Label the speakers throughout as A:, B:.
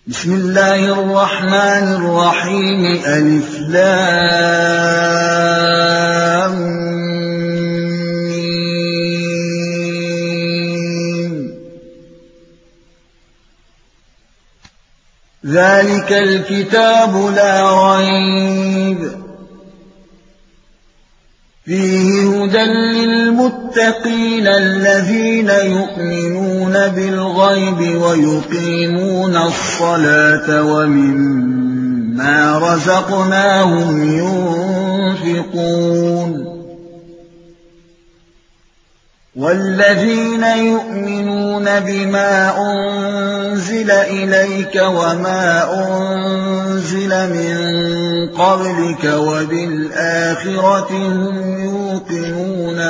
A: بسم الله الرحمن الرحيم ألف لام ميم. ذلك الكتاب لا ريب فيه هدى للمتقين الذين يؤمنون بالغيب ويقيمون الصلاة ومما رزقناهم ينفقون والذين يؤمنون بما أنزل إليك وما أنزل من قبلك وبالآخرة هم يوقنون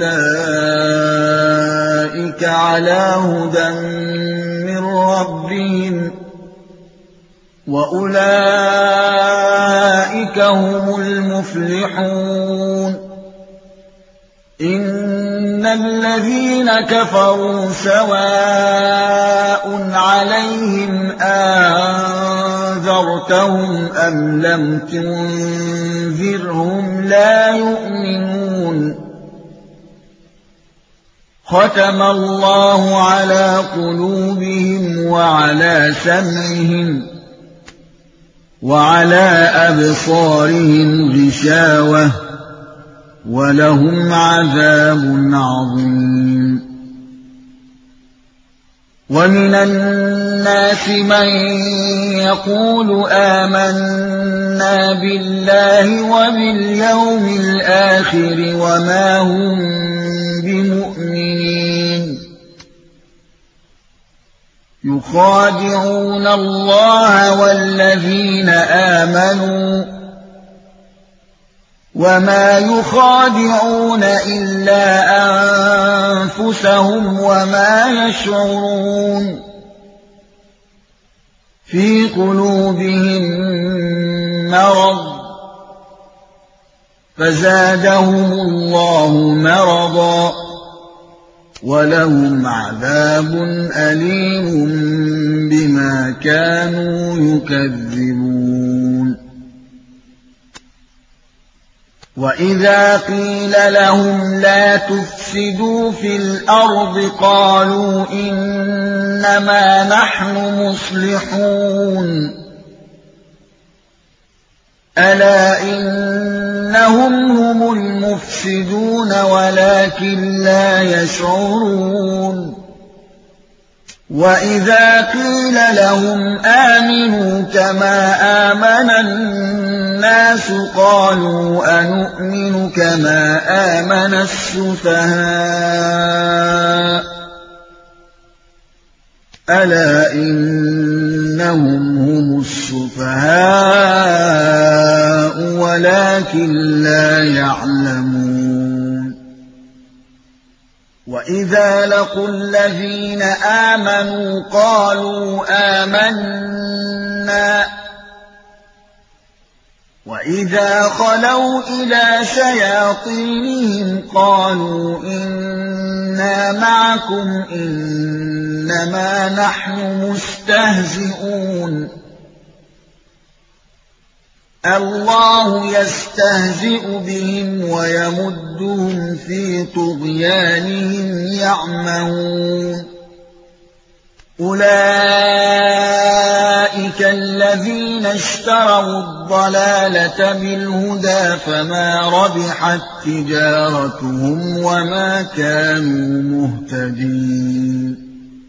A: أولئك على هدى من ربهم وأولئك هم المفلحون. إن الذين كفروا سواء عليهم أنذرتهم أم لم تنذرهم لا يؤمنون. ختم الله على قلوبهم وعلى سمعهم وعلى أبصارهم غشاوة ولهم عذاب عظيم. ومن الناس من يقول آمنا بالله وباليوم الآخر وما هم بمؤمنين يخادعون الله والذين آمنوا وما يخادعون إلا أنفسهم وما يشعرون. في قلوبهم مرض فزادهم الله مرضا ولهم عذاب أليم بما كانوا يكذبون. وإذا قيل لهم لا تفسدوا في الأرض قالوا إنما نحن مصلحون ألا إنهم هم المفسدون ولكن لا يشعرون. وإذا قيل لهم آمنوا كما آمن الناس قالوا أنؤمن كما آمن السفهاء ألا إنهم هم السفهاء ولكن لا يعلمون. وإذا لقوا الذين آمنوا قالوا آمنا وإذا خلوا إلى شياطينهم قالوا إنا معكم إنما نحن مستهزئون الله يستهزئ بهم ويمدهم في طغيانهم يعمهون. أولئك الذين اشتروا الضلالة بالهدى فما ربحت تجارتهم وما كانوا مهتدين.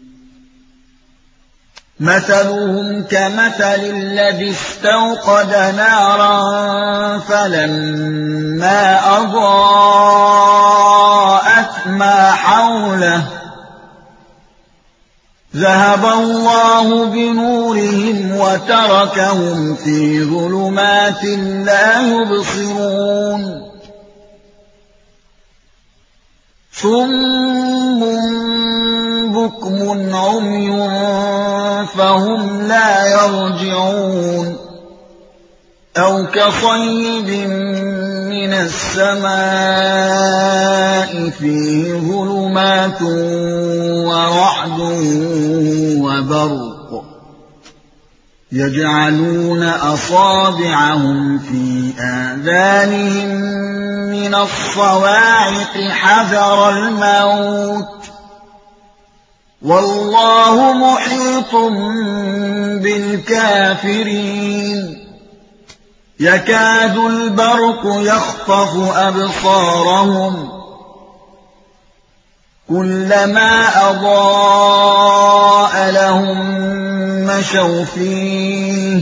A: مثلهم كمثل الذي استوقد نارا فلما أضاءت ما حوله ذهب الله بنورهم وتركهم في ظلمات لا يبصرون. صم بكم عمي فهم لا يرجعون. أو كصيب من السماء فيه ظلمات ورعد وبرق يجعلون أصابعهم في آذانهم من الصواعق حذر الموت والله محيط بالكافرين يكاد البرق يخطف أبصارهم كلما أضاء لهم مشوا فيه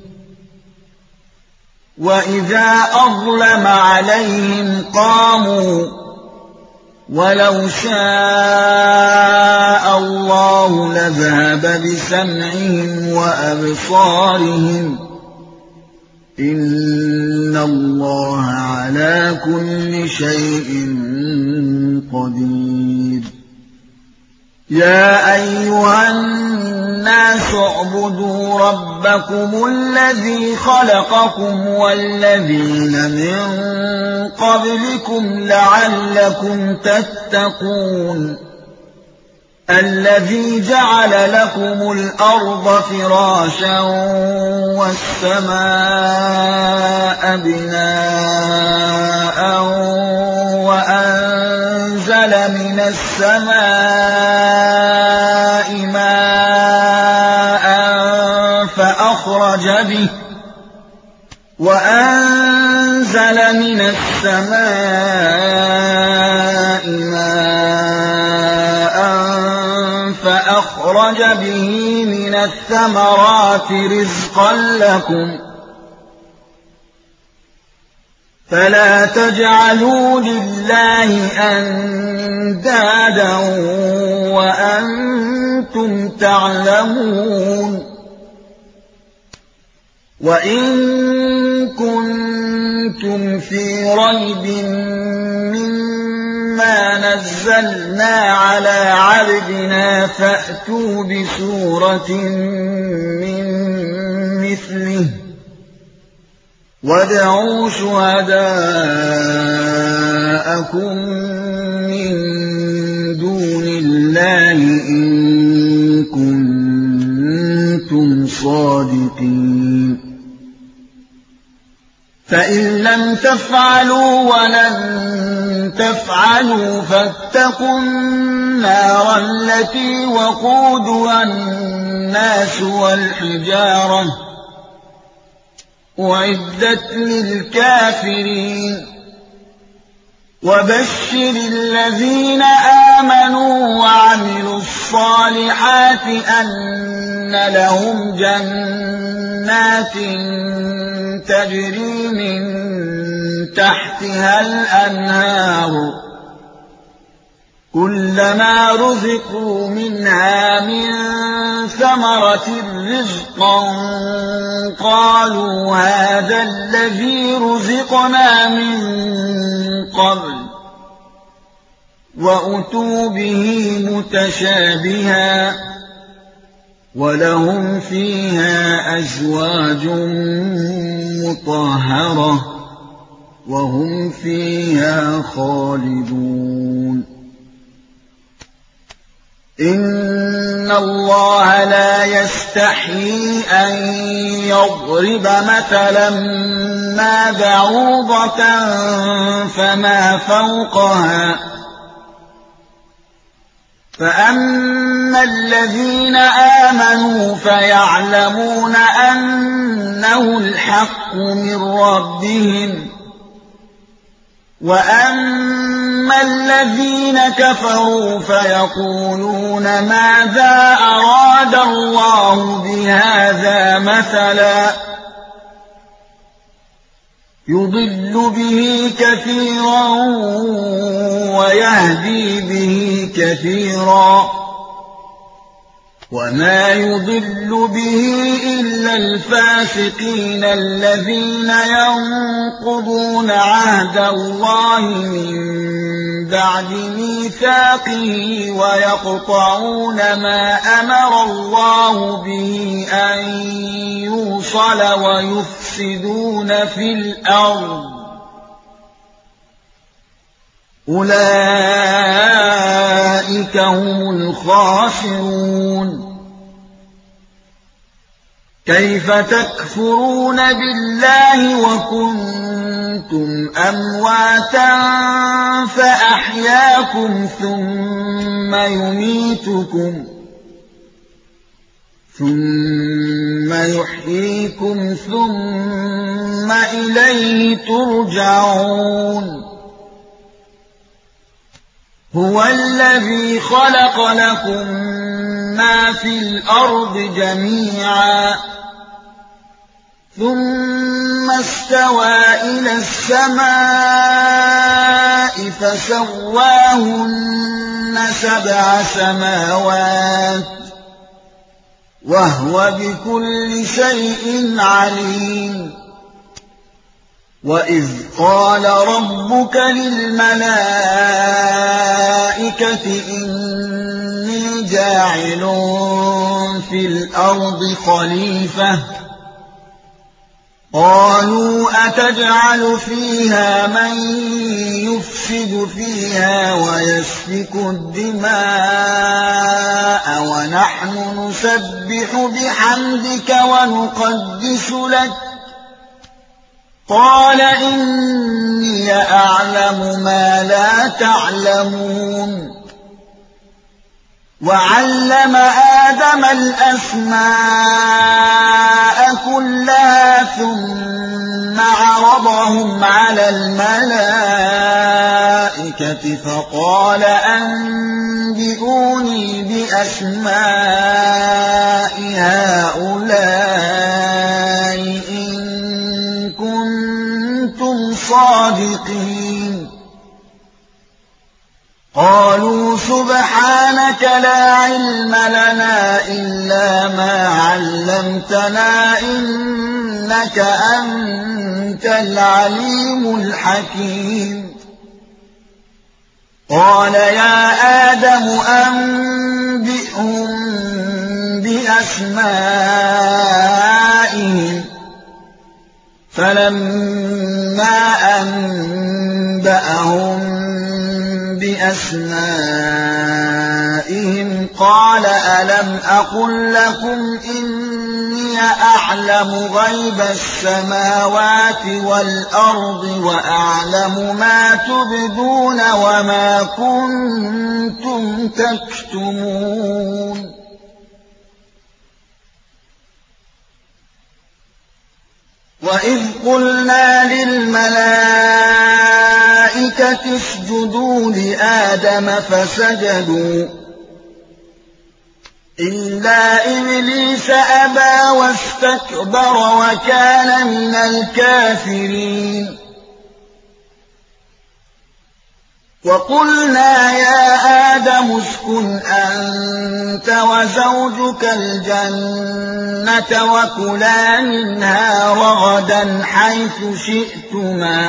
A: وإذا أظلم عليهم قاموا ولو شاء الله لذهب بسمعهم وأبصارهم إن الله على كل شيء قدير يا أيها الناس اعبدوا ربكم الذي خلقكم والذين من قبلكم لعلكم تتقون الذي جعل لكم الأرض فراشا والسماء بناء وأنزل من السماء ماء فأخرج به من الثمرات رزقا لكم فلا تجعلوا لله أندادا وأنتم تعلمون وإن كنتم في ريب مما نزلنا على عبدنا فأتوا بسورة من مثله وادعوا شهداءكم من دون الله إن كنتم صادقين فإن لم تفعلوا ولن تفعلوا فاتقوا النار التي وقودها الناس والحجارة أعدت للكافرين وبشر الذين آمنوا وعملوا الصالحات أن لهم جنات تجري من تحتها الأنهار كلما رزقوا منها من ثمرة رزقا قالوا هذا الذي رزقنا من قبل وأتوا به متشابها ولهم فيها أزواج مطهرة وهم فيها خالدون إن الله لا يستحيي أن يضرب مثلا ما بعوضة فما فوقها فأما الذين آمنوا فيعلمون أنه الحق من ربهم وأما الذين كفروا فيقولون ماذا أراد الله بهذا مثلا يضل به كثيرا ويهدي به كثيرا وما يضل به إلا الفاسقين الذين ينقضون عهد الله من بعد ميثاقه ويقطعون ما أمر الله به أن يوصل ويفسدون في الأرض أولئك هم الخاسرون كيف تكفرون بالله وكنتم أمواتا فأحياكم ثم يحييكم ثم إليه ترجعون هو الذي خلق لكم ما في الأرض جميعا ثم استوى إلى السماء فسواهن 7 سماوات وهو بكل شيء عليم وإذ قال ربك للملائكة إني جاعل في الأرض خليفة قالوا أتجعل فيها من يفسد فيها ويسفك الدماء ونحن نسبح بحمدك ونقدس لك قال إني أعلم ما لا تعلمون وعلم آدم الأسماء كلها ثم عرضهم على الملائكة فقال أنبئوني بأسماء هؤلاء إن كنتم صادقين قالوا سبحانك لا علم لنا إلا ما علمتنا إنك أنت العليم الحكيم قال يا آدم أنبئهم بأسمائهم فلما أنبأهم بأسمائهم قال ألم أقل لكم إني أعلم غيب السماوات والأرض وأعلم ما تبدون وما كنتم تكتمون وإذ قلنا للملائكة اسجدوا لآدم فسجدوا إلا إبليس أبى واستكبر وكان من الكافرين وقلنا يا آدم اسكن أنت وزوجك الجنة وكلا منها رغدا حيث شئتما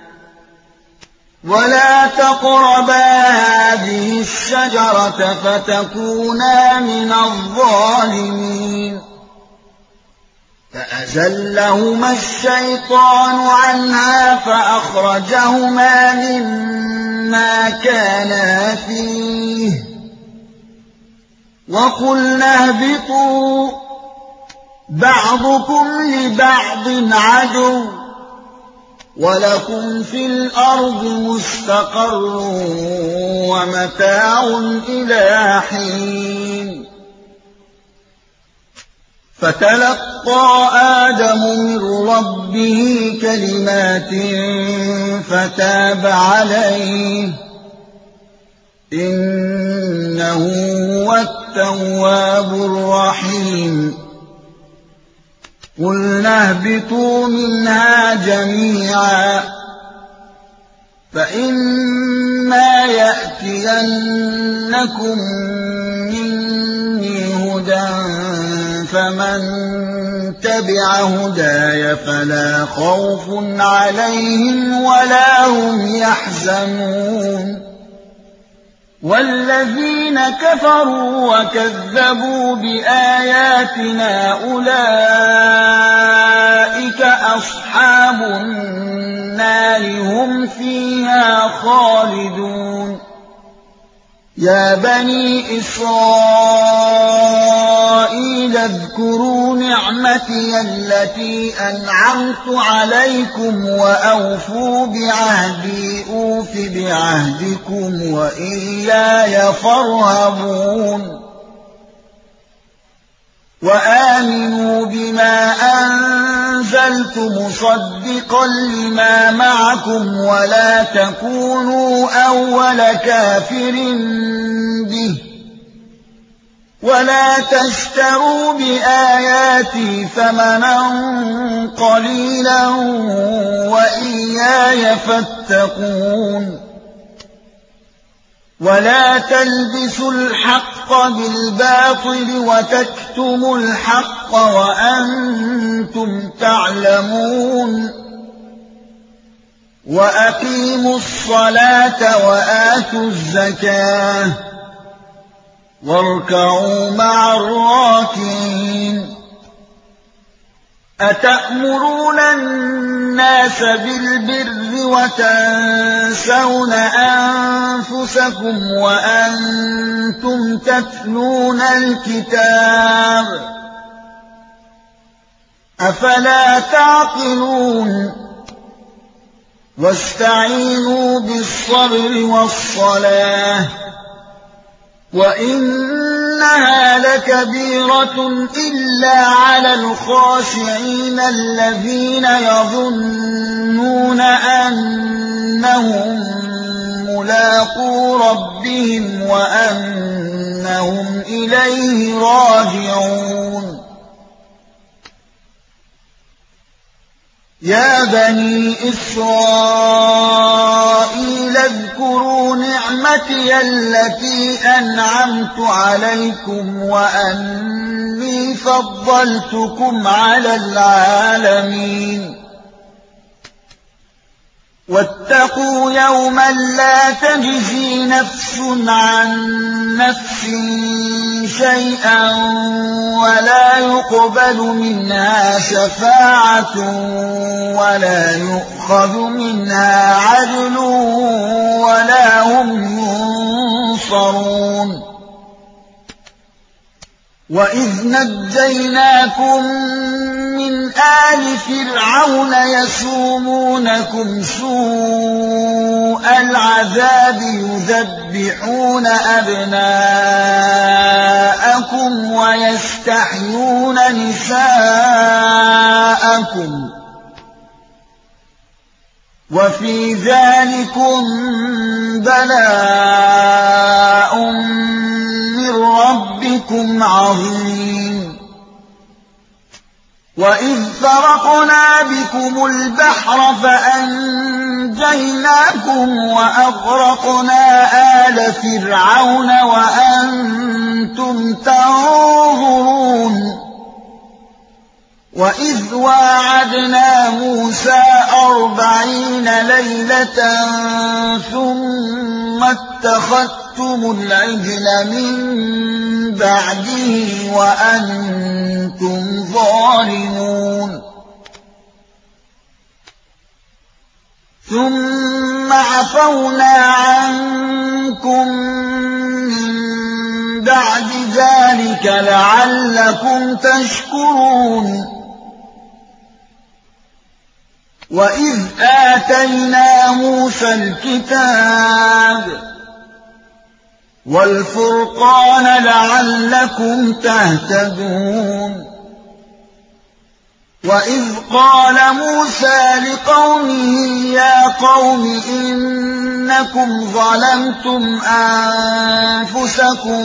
A: ولا تقربا هذه الشجرة فتكونا من الظالمين فأزلهما الشيطان عنها فأخرجهما مما كانا فيه وقلنا اهبطوا بعضكم لبعض عدو ولكم في الأرض مستقر ومتاع إلى حين فتلقى آدم من ربه كلمات فتاب عليه إنه هو التواب الرحيم قلنا اهبطوا منها جميعا فإما يأتينكم مني هدى فمن تبع هداي فلا خوف عليهم ولا هم يحزنون والذين كفروا وكذبوا بآياتنا أولئك أصحاب النار هم فيها خالدون يا بني إسرائيل اذكروا نعمتي التي أنعمت عليكم وأوفوا بعهدي أوف بعهدكم وإياي فارهبون وآمنوا بما أنزلت مصدقا لما معكم ولا تكونوا أول كافر به ولا تشتروا بآياتي ثمنا قليلا وإياي فاتقون ولا تلبسوا الحق بالباطل وتكتموا الحق وأنتم تعلمون وأقيموا الصلاة وآتوا الزكاة واركعوا مع الراكعين أتأمرون الناس بالبر وتنسون أنفسكم وأنتم تتلون الكتاب أفلا تعقلون واستعينوا بالصبر والصلاة وإنها لكبيرة إلا على الخاشعين الذين يظنون أنهم ملاقو ربهم وأنهم إليه راجعون يا بني إسرائيل اذكروا نعمتي التي أنعمت عليكم وأني فضلتكم على العالمين واتقوا يوما لا تجزي نفس عن نفس شيئا ولا يقبل منها شفاعة ولا يؤخذ منها عدل ولا هم ينصرون وإذ نجيناكم من آل فرعون يسومونكم سوء العذاب يذبحون أبناءكم ويستحيون نساءكم وفي ذلكم بلاء من ربكم عظيم وإذ فرقنا بكم البحر فأنجيناكم وأغرقنا آل فرعون وأنتم تنظرون وإذ واعدنا موسى 40 ليلة ثم اتخذتم العجل من بعده وأنتم ظالمون ثم عفونا عنكم من بعد ذلك لعلكم تشكرون وإذ آتينا موسى الكتاب والفرقان لعلكم تهتدون وإذ قال موسى لقومه يا قوم إنكم ظلمتم أنفسكم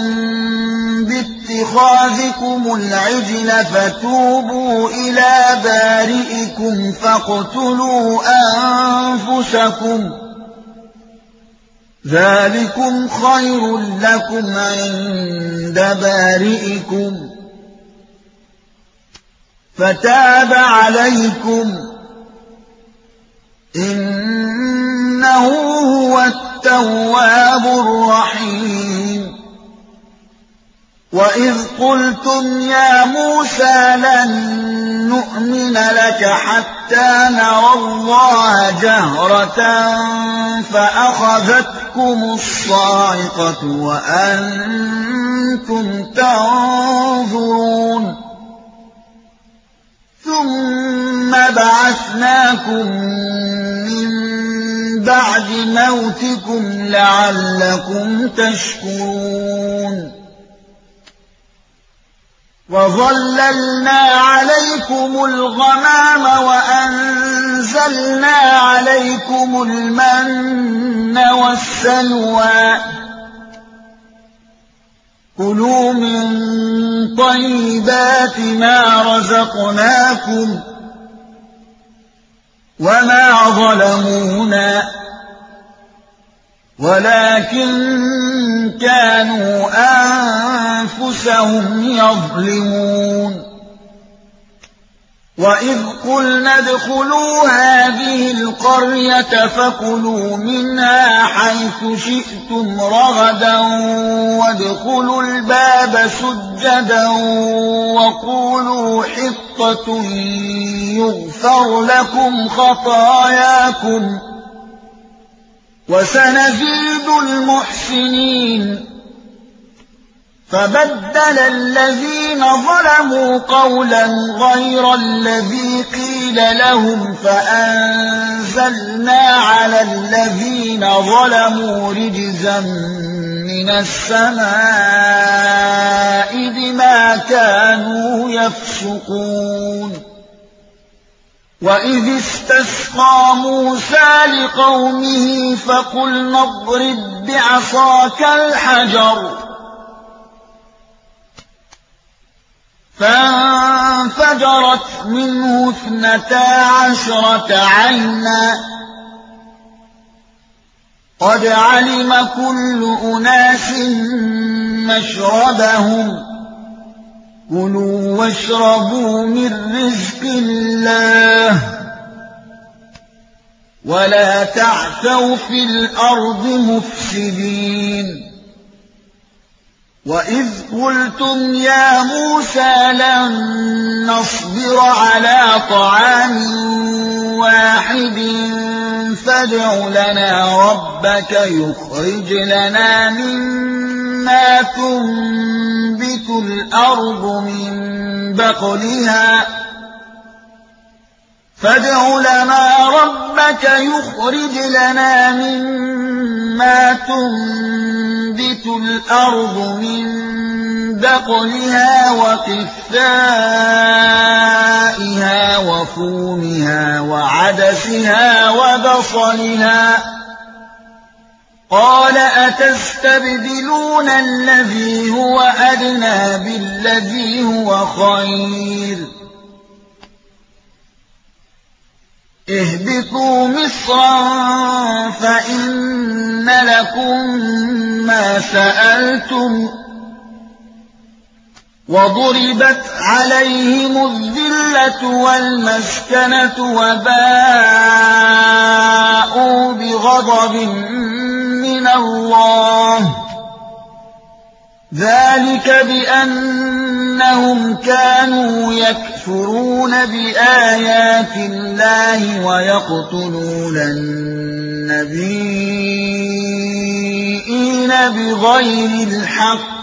A: باتخاذكم العجل فتوبوا إلى بارئكم فاقتلوا أنفسكم ذلكم خير لكم عند بارئكم فتاب عليكم إنه هو التواب الرحيم وإذ قلتم يا موسى لن نؤمن لك حتى نرى الله جهرة فأخذتكم الصاعقة وأنتم تنظرون ثم بعثناكم من بعد موتكم لعلكم تشكرون وظللنا عليكم الغمام وأنزلنا عليكم المن والسلوى كلوا من طيبات ما رزقناكم وما ظلمونا ولكن كانوا أنفسهم يظلمون وإذ قلنا ادخلوا هذه القرية فكلوا منها حيث شئتم رغدا وادخلوا الباب سجدا وقولوا حطة يغفر لكم خطاياكم وسنزيد المحسنين فبدل الذين ظلموا قولا غير الذي قيل لهم فأنزلنا على الذين ظلموا رجزا من السماء بما كانوا يفسقون وإذ استسقى موسى لقومه فقلنا اضرب بعصاك الحجر فانفجرت منه 12 عينا قد علم كل أناس مشربهم كلوا واشربوا من رزق الله ولا تعثوا في الأرض مفسدين وإذ قلتم يا موسى لن نصبر على طعام واحد فادع لنا ربك يخرج لنا مما تنبت الأرض من بقلها مما تنبت الأرض من بقلها وقثائها وفومها وعدسها وبصلها قال أتستبدلون الذي هو أدنى بالذي هو خير اهبطوا مصرا فإن لكم ما سألتم وضربت عليهم الذلة والمسكنة وباءوا بغضب من الله ذلك بأنهم كانوا يكفرون بآيات الله ويقتلون النبيين بغير الحق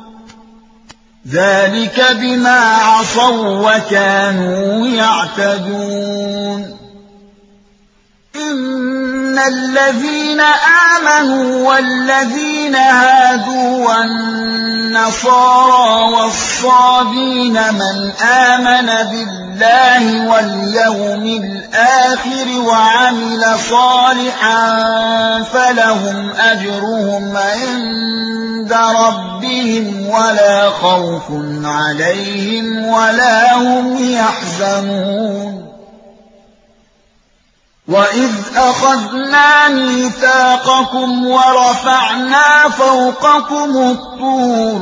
A: ذلك بما عصوا وكانوا يعتدون إن الذين آمنوا والذين هادوا والنصارى والصابين من آمن بالله واليوم الآخر وعمل صالحا فلهم أجرهم عند ربهم ولا خوف عليهم ولا هم يحزنون وإذ أخذنا ميثاقكم ورفعنا فوقكم الطور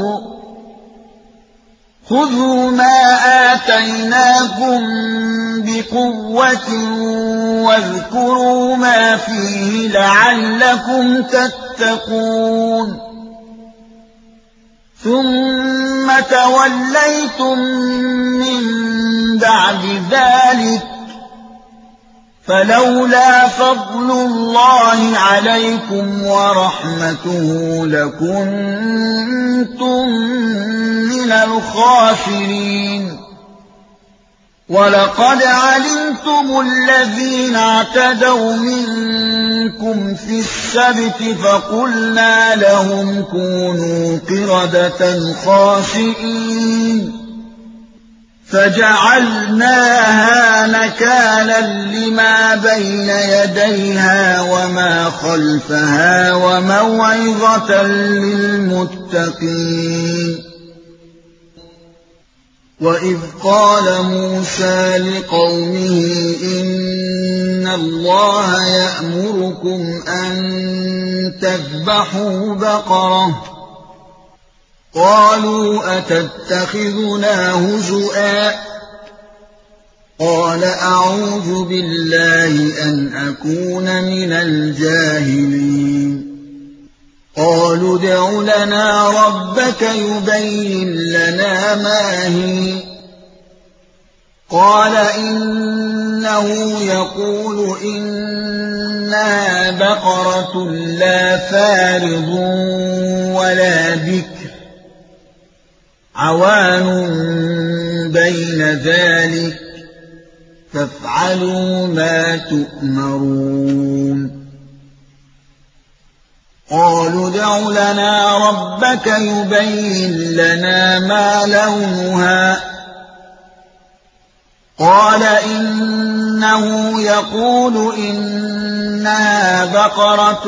A: خذوا ما آتيناكم بقوة واذكروا ما فيه لعلكم تتقون ثم توليتم من بعد ذلك فلولا فضل الله عليكم ورحمته لكنتم من الخاسرين ولقد علمتم الذين اعتدوا منكم في السبت فقلنا لهم كونوا قردة خاسئين فجعلناها نكالا لما بين يديها وما خلفها وموعظة للمتقين وإذ قال موسى لقومه إن الله يأمركم أن تذبحوا بقرة قالوا أتتخذنا هزؤا قال أعوذ بالله أن أكون من الجاهلين قالوا ادع لنا ربك يبين لنا ما هي قال إنه يقول إنها بقرة لا فارض ولا بكر عوان بين ذلك فافعلوا ما تؤمرون قالوا ادع لنا ربك يبين لنا ما لونها قال إنه يقول إنها بقرة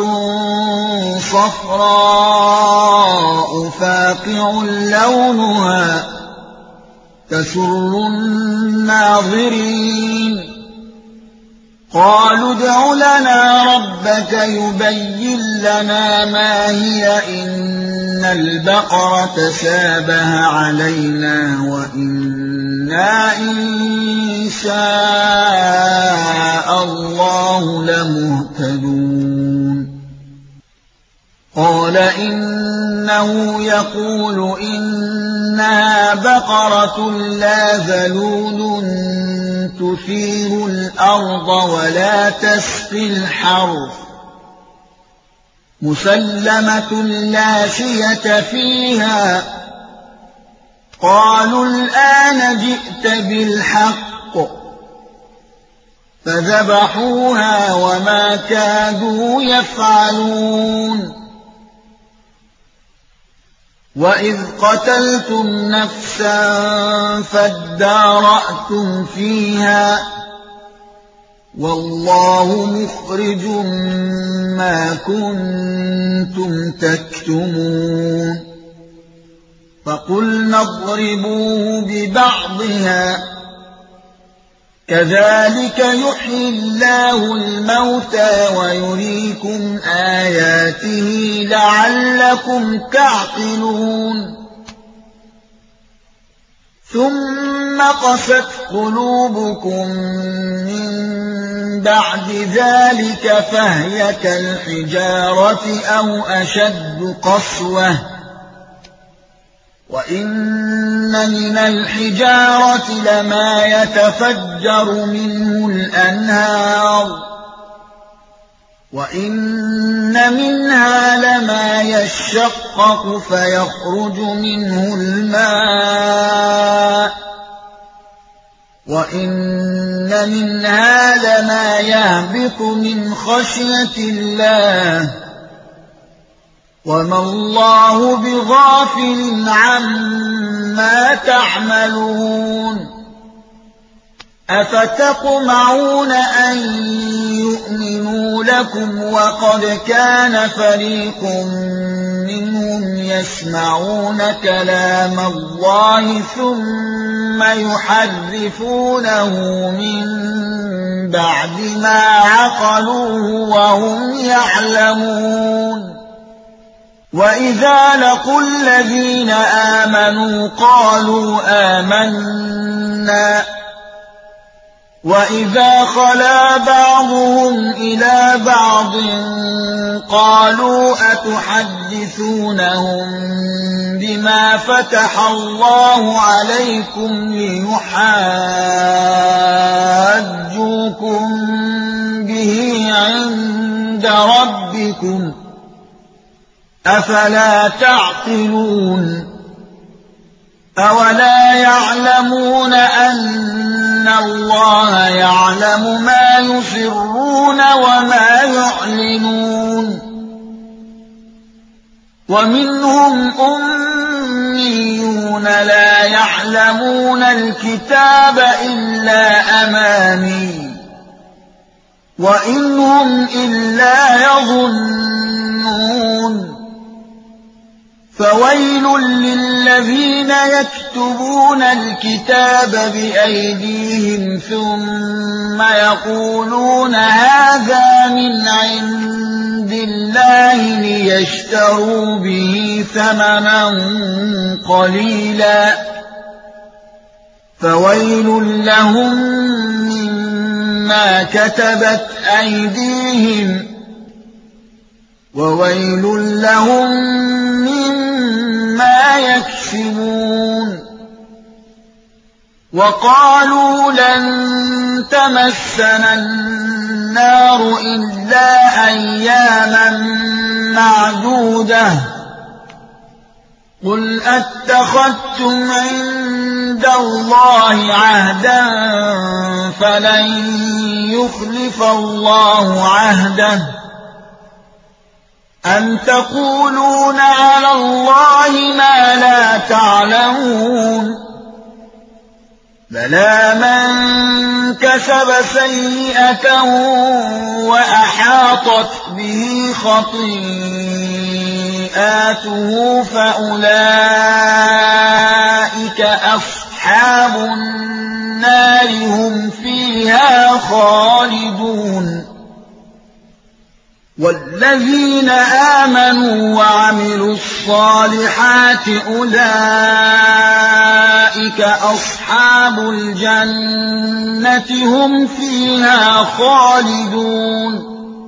A: صفراء فاقع لونها تسر الناظرين قالوا ادع لنا ربك يبين لنا ما هي إن البقرة شابه علينا وإنا إن شاء الله لمهتدون قال إنه يقول إنها بقرة لا ذلول تثير الأرض ولا تسقي الحرث مسلمة لا شية فيها قالوا الآن جئت بالحق فذبحوها وما كادوا يفعلون وإذ قتلتم نفسا فادارأتم فيها والله مخرج ما كنتم تكتمون فقلنا اضربوه ببعضها كذلك يحيي الله الموتى ويريكم آياته لعلكم تعقلون ثم قست قلوبكم من بعد ذلك فهي كالحجارة أو أشد قسوة وإن من الحجارة لما يتفجر منه الأنهار وإن منها لما يشقق فيخرج منه الماء وإن منها لما يهبط من خشية الله وما الله بغافل عما تعملون أفتطمعون أن يؤمنوا لكم وقد كان فريق منهم يسمعون كلام الله ثم يحرفونه من بعد ما عقلوه وهم يعلمون وإذا لقوا الذين آمنوا قالوا آمنا وَإِذَا خَلَا بَعْضُهُمْ إِلَىٰ بَعْضٍ قَالُوا أَتُحَدِّثُونَهُم بِمَا فَتَحَ اللَّهُ عَلَيْكُمْ لِيُحَاجُّوكُم بِهِ عِندَ رَبِّكُمْ ۚ أَفَلَا تَعْقِلُونَ أَوَلَا يَعْلَمُونَ أَنَّ اللَّهَ يَعْلَمُ مَا يُسِرُّونَ وَمَا يُعْلِنُونَ وَمِنْهُمْ أُمِّيُّونَ لَا يَعْلَمُونَ الْكِتَابَ إِلَّا أَمَانِيَّ وَإِنْ هُمْ إِلَّا يَظُنُّونَ فَوَيْلٌ لِّلَّذِينَ يَكْتُبُونَ الْكِتَابَ بِأَيْدِيهِمْ ثُمَّ يَقُولُونَ هَٰذَا مِنْ عِندِ اللَّهِ لِيَشْتَرُوا بِهِ ثَمَنًا قَلِيلًا ۖ فَوَيْلٌ لَّهُم مِّمَّا كَتَبَتْ أَيْدِيهِمْ وَوَيْلٌ لَّهُم مِّمَّا يَكْسِبُونَ وَقَالُوا لَن تَمَسَّنَا النَّارُ إِلَّا أَيَّامًا مَّعْدُودَةً ۚ قُلْ أَتَّخَذْتُمْ عِندَ اللَّهِ عَهْدًا فَلَن يُخْلِفَ اللَّهُ عَهْدَهُ أَمْ تَقُولُونَ عَلَى اللَّهِ مَا لَا تَعْلَمُونَ بَلَىٰ مَن كَسَبَ سَيِّئَةً وَأَحَاطَتْ بِهِ خَطِيئَاتُهُ فَأُولَٰئِكَ أَصْحَابُ النَّارِ هُمْ فِيهَا خَالِدُونَ وَالَّذِينَ آمَنُوا وَعَمِلُوا الصَّالِحَاتِ أُولَٰئِكَ أَصْحَابُ الْجَنَّةِ هُمْ فِيهَا خَالِدُونَ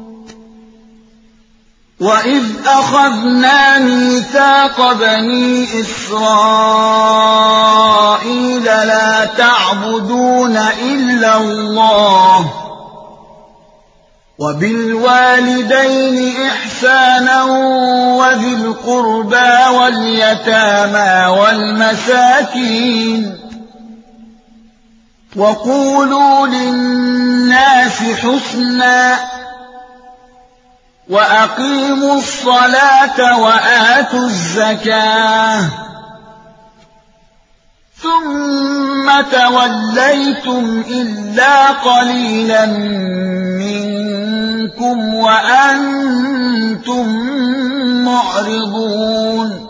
A: وَإِذْ أَخَذْنَا مِيثَاقَ بَنِي إِسْرَائِيلَ لَا تَعْبُدُونَ إِلَّا اللَّهَ وَبِالْوَالِدَيْنِ إِحْسَانًا وَذِي الْقُرْبَىٰ وَالْيَتَامَىٰ وَالْمَسَاكِينِ وَقُولُوا لِلنَّاسِ حُسْنًا وَأَقِيمُوا الصَّلَاةَ وَآتُوا الزَّكَاةَ ثُمَّ تَوَلَّيْتُمْ إِلَّا قَلِيلًا مِّنكُمْ وَأَنتُم مُّعْرِضُونَ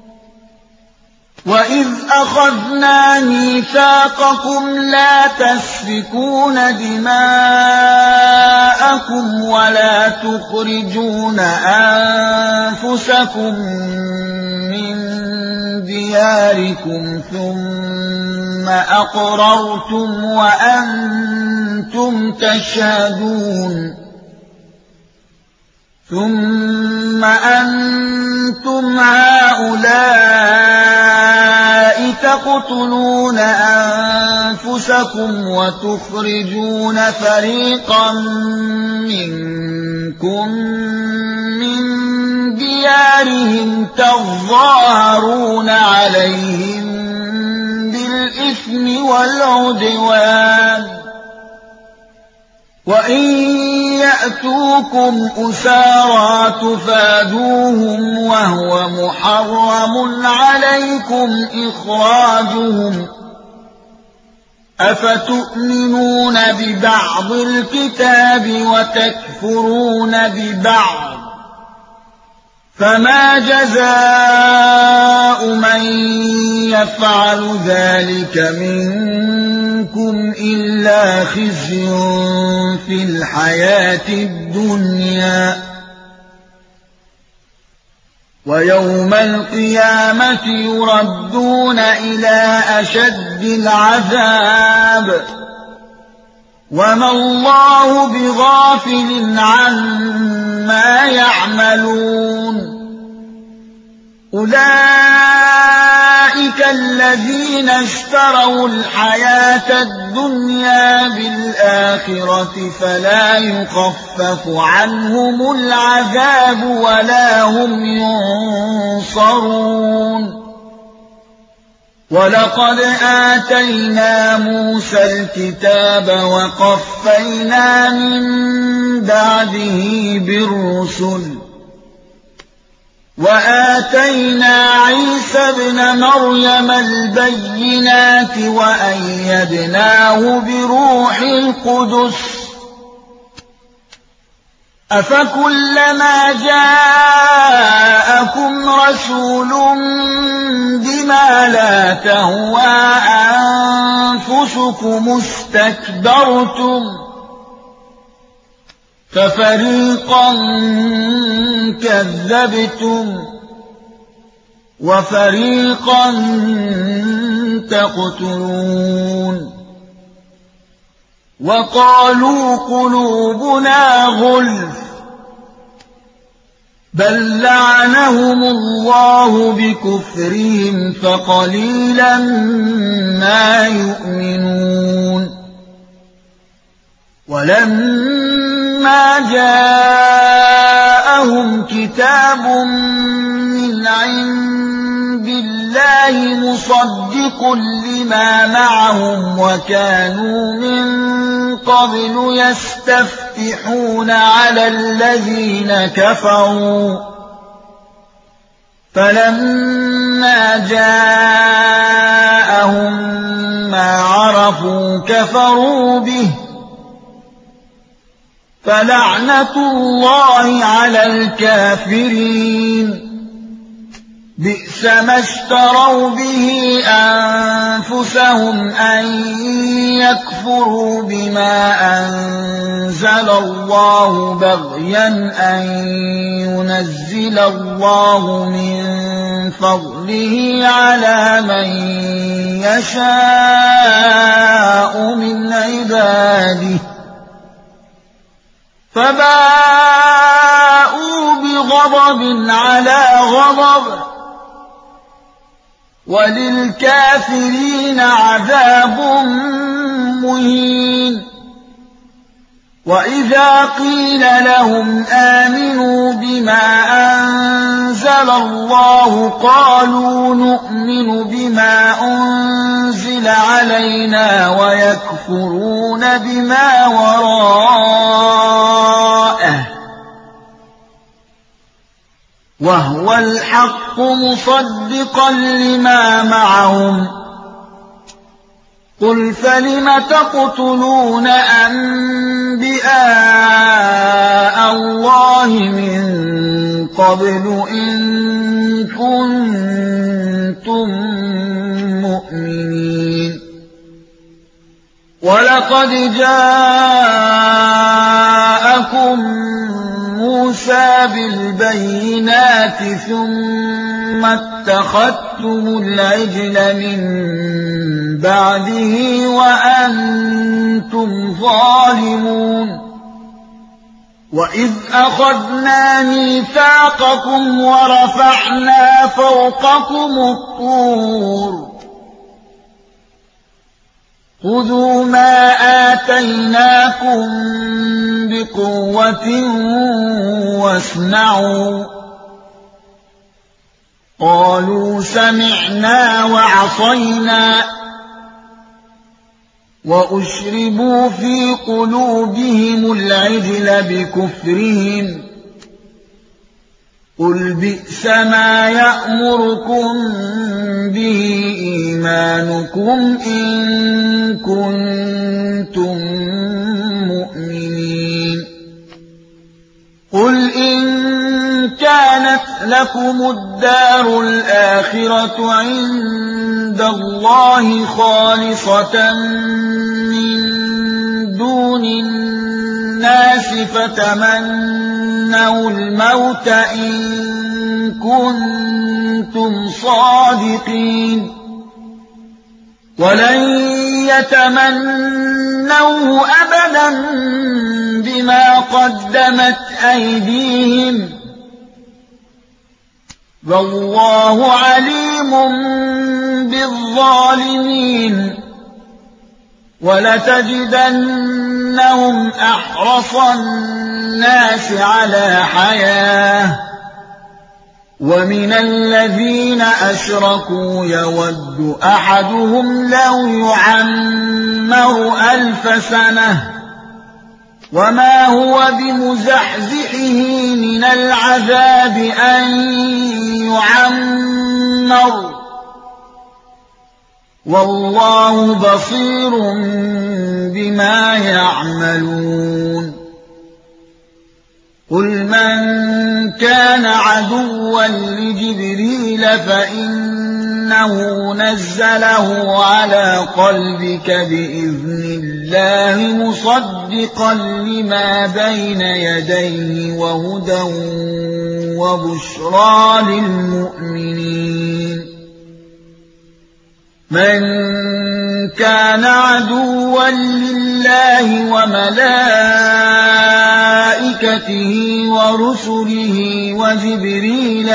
A: وَإِذْ أَخَذْنَا مِيثَاقَكُمْ لَا تَسْفِكُونَ دِمَاءَكُمْ وَلَا تُخْرِجُونَ أَنفُسَكُم مِّن دِيَارِكُمْ ثُمَّ أَقْرَرْتُمْ وَأَنتُمْ تَشْهَدُونَ ثُمَّ أَنتُمْ هَٰؤُلَاءِ تَقْتُلُونَ أَنفُسَكُمْ وَتُخْرِجُونَ فَرِيقًا مِّنكُم مِّن دِيَارِهِمْ تَظَاهَرُونَ عَلَيْهِم بِالْإِثْمِ وَالْعُدْوَانِ وَإِن يَأْتُوكُمْ أُسَارَىٰ تُفَادُوهُمْ وَهُوَ مُحَرَّمٌ عَلَيْكُمْ إِخْرَاجُهُمْ أَفَتُؤْمِنُونَ بِبَعْضِ الْكِتَابِ وَتَكْفُرُونَ بِبَعْضٍ ۚ فَمَا جَزَاءُ مَن يَفْعَلُ ذَٰلِكَ مِنكُمْ إِلَّا خِزْيٌ فِي الْحَيَاةِ الدُّنْيَا ۖ وَيَوْمَ الْقِيَامَةِ يُرَدُّونَ إِلَىٰ أَشَدِّ الْعَذَابِ وما الله بغافل عما يعملون أولئك الذين اشتروا الحياة الدنيا بالآخرة فلا يخفف عنهم العذاب ولا هم ينصرون ولقد آتينا موسى الكتاب وقفينا من بعده بالرسل وآتينا عيسى ابن مريم البينات وأيدناه بروح القدس أفكلما جاءكم رسول بما لا تهوى أنفسكم استكبرتم ففريقا كذبتم وفريقا تقتلون وقالوا قلوبنا غلف بل لعنهم الله بكفرهم فقليلا ما يؤمنون ولما جاءهم كتاب من عند الله مصدق لما معهم وكانوا من قبل يستفتحون على الذين كفروا فلما جاءهم ما عرفوا كفروا به فلعنة الله على الكافرين بئس ما اشتروا به أنفسهم أن يكفروا بما أنزل الله بغيا أن ينزل الله من فضله على من يشاء من عباده فباءوا بغضب على غضب وللكافرين عذاب مهين وإذا قيل لهم آمنوا بما أنزل الله قالوا نؤمن بما أنزل علينا ويكفرون بما وراءه وهو الحق مصدقا لما معهم قل فلم تقتلون أنبياء الله من قبل إن كنتم مؤمنين ولقد جاءكم موسى بالبينات ثم اتخذتم العجل من بعده وأنتم ظالمون وإذ أخذنا ميثاقكم ورفعنا فوقكم الطور خذوا ما آتيناكم بقوة واسمعوا قالوا سمعنا وعصينا وأشربوا في قلوبهم العجل بكفرهم قل بئس ما يأمركم به إيمانكم إن كنتم مؤمنين قل إن كانت لكم الدار الآخرة عند الله خالصة من دون الناس فتمنوا الموت إن كنتم صادقين ولن يتمنوا يتمنوه أبدا بما قدمت أيديهم والله عليم بالظالمين ولتجدنهم أحرص الناس على حياة ومن الذين أشركوا يود أحدهم لو يعمر 1000 سنة وما هو بمزحزحه من العذاب أن يعمر والله بصير بما يعملون قل من كان عدوا لجبريل فإنه نزله على قلبك بإذن الله مصدقا لما بين يديه وهدى وبشرى للمؤمنين من كان عدوا لله وملائكته ورسله وجبريل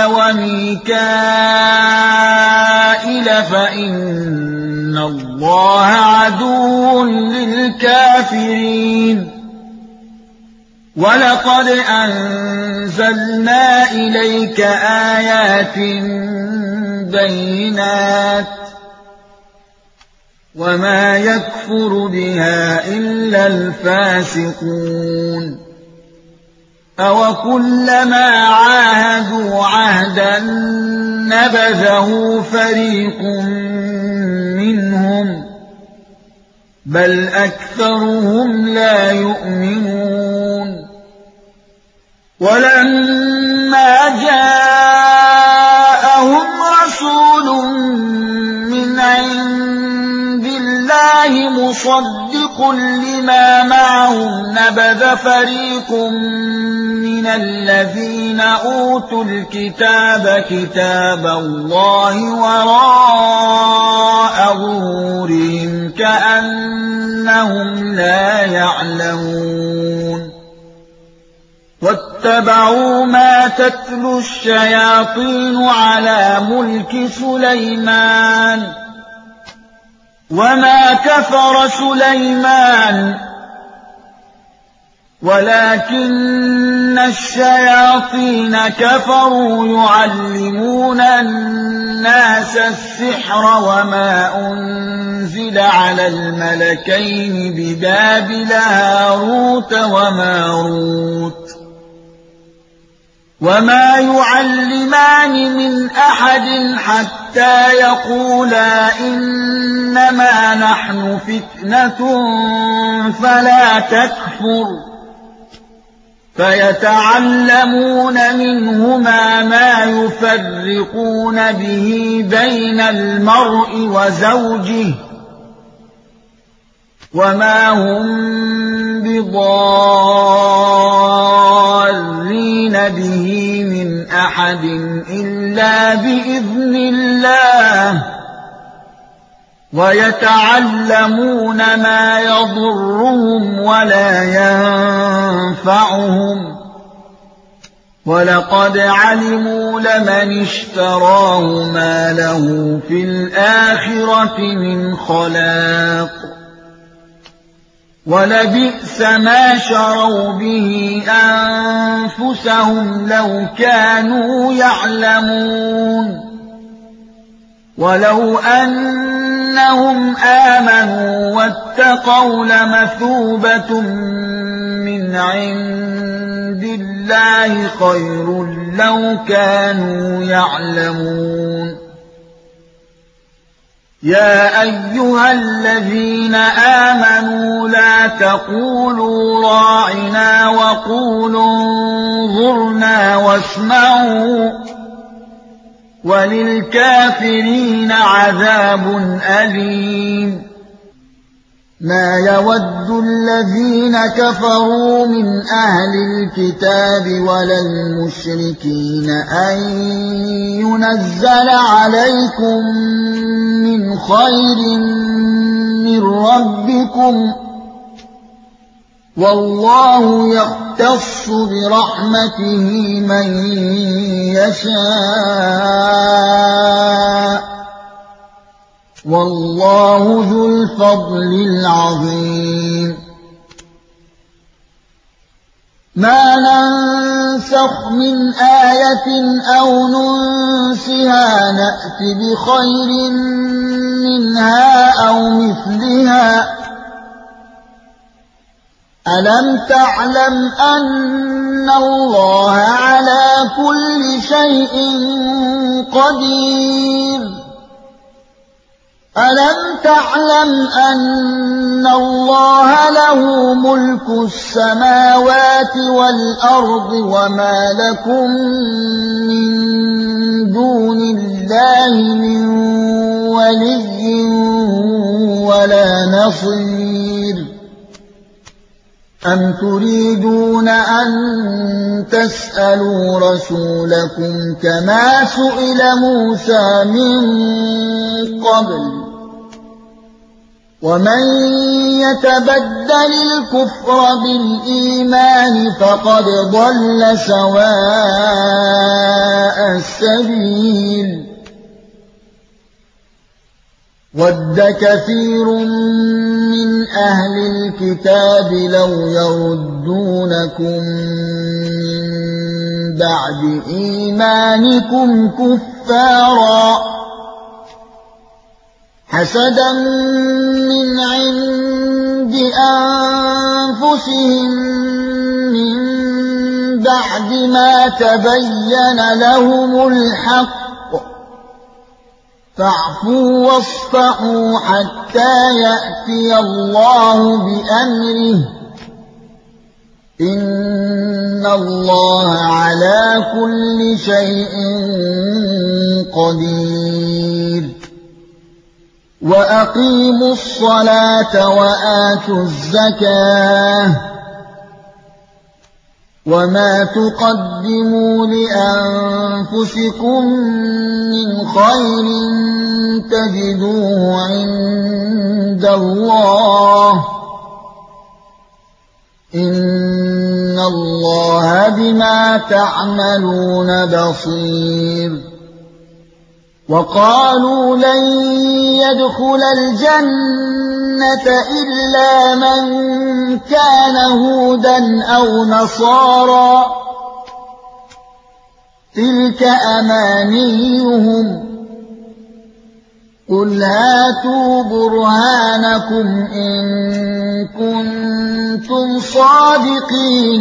A: وميكائيل فإن الله عدو للكافرين ولقد أنزلنا إليك آيات بينات وما يكفر بها إلا الفاسقون أوكلما عاهدوا عهدا نبذه فريق منهم بل أكثرهم لا يؤمنون ولما جاءهم رسول من عند الله مصدق لما معهم نبذ فريق من الذين أوتوا الكتاب كتاب الله وراء ظهورهم كأنهم لا يعلمون واتبعوا ما تتلو الشياطين على ملك سليمان وما كفر سليمان ولكن الشياطين كفروا يعلمون الناس السحر وما أنزل على الملكين ببابل هاروت وماروت وما يعلمان من أحد حتى يقولا إنما نحن فتنة فلا تكفر فيتعلمون منهما ما يفرقون به بين المرء وزوجه وما هم بضارين به من أحد إلا بإذن الله ويتعلمون ما يضرهم ولا ينفعهم ولقد علموا لمن اشتراه ما له في الآخرة من خلاق ولبئس ما شروا به أنفسهم لو كانوا يعلمون ولو أنهم آمنوا واتقوا لمثوبة من عند الله خير لو كانوا يعلمون يا أيها الذين آمنوا لا تقولوا راعنا وقولوا انظرنا واسمعوا وللكافرين عذاب أليم ما يود الذين كفروا من أهل الكتاب ولا المشركين أن ينزل عليكم من خير من ربكم والله يختص برحمته من يشاء والله ذو الفضل العظيم ما ننسخ من آية أو ننسها نأت بخير منها أو مثلها ألم تعلم أن الله على كل شيء قدير ألم تعلم أن الله له ملك السماوات والأرض وما لكم من دون الله من ولي ولا نصير أم تريدون أن تسألوا رسولكم كما سئل موسى من قبل ومن يتبدل الكفر بالإيمان فقد ضل سواء السبيل ود كثير من أهل الكتاب لو يردونكم من بعد إيمانكم كفارا حسدا من عند أنفسهم من بعد ما تبين لهم الحق فاعفوا واصفحوا حتى يأتي الله بأمره إن الله على كل شيء قدير وأقيموا الصلاة وآتوا الزكاة وما تقدموا لأنفسكم من خير تجدوه عند الله إن الله بما تعملون بصير وقالوا لن يدخل الجنة إلا من كان هودا أو نصارى تلك أمانيهم قل هاتوا برهانكم إن كنتم صادقين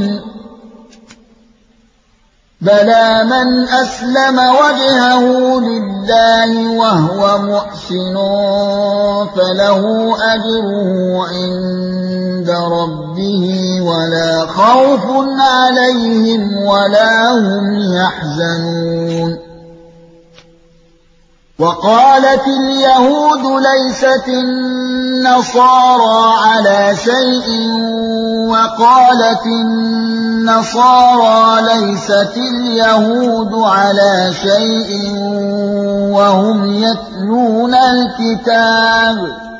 A: بلى من أسلم وجهه لله وهو محسن فله أجره عند ربه ولا خوف عليهم ولا هم يحزنون وقالت اليهود ليست النصارى على شيء وقالت النصارى ليست اليهود على شيء وهم يتلون الكتاب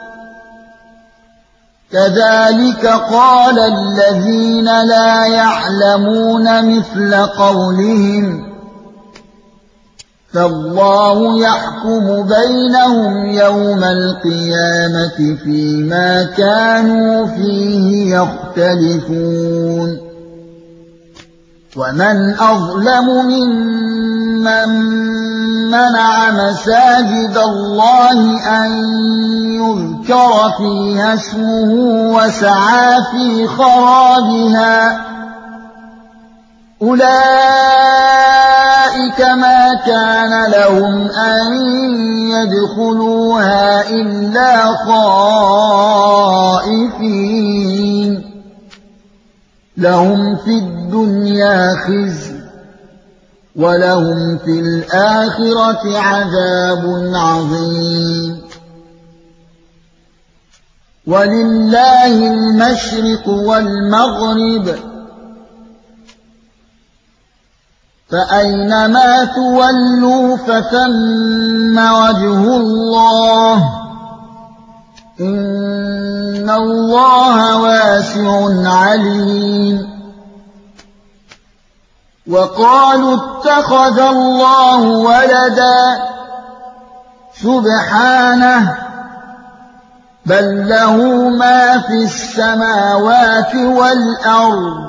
A: كذلك قال الذين لا يعلمون مثل قولهم فالله يحكم بينهم يوم القيامة فيما كانوا فيه يختلفون ومن أظلم ممن منع مساجد الله أن يذكر فيها اسمه وسعى في خرابها أولئك ما كان لهم أن يدخلوها إلا خائفين لهم في الدنيا خزي ولهم في الآخرة عذاب عظيم ولله المشرق والمغرب فأينما تولوا فثم وجه الله إن إِنَّ اللَّهَ وَاسِعٌ عَلِيمٌ وَقَالُوا اتَّخَذَ اللَّهُ وَلَدًا سُبْحَانَهُ بَل لَّهُ مَا فِي السَّمَاوَاتِ وَالْأَرْضِ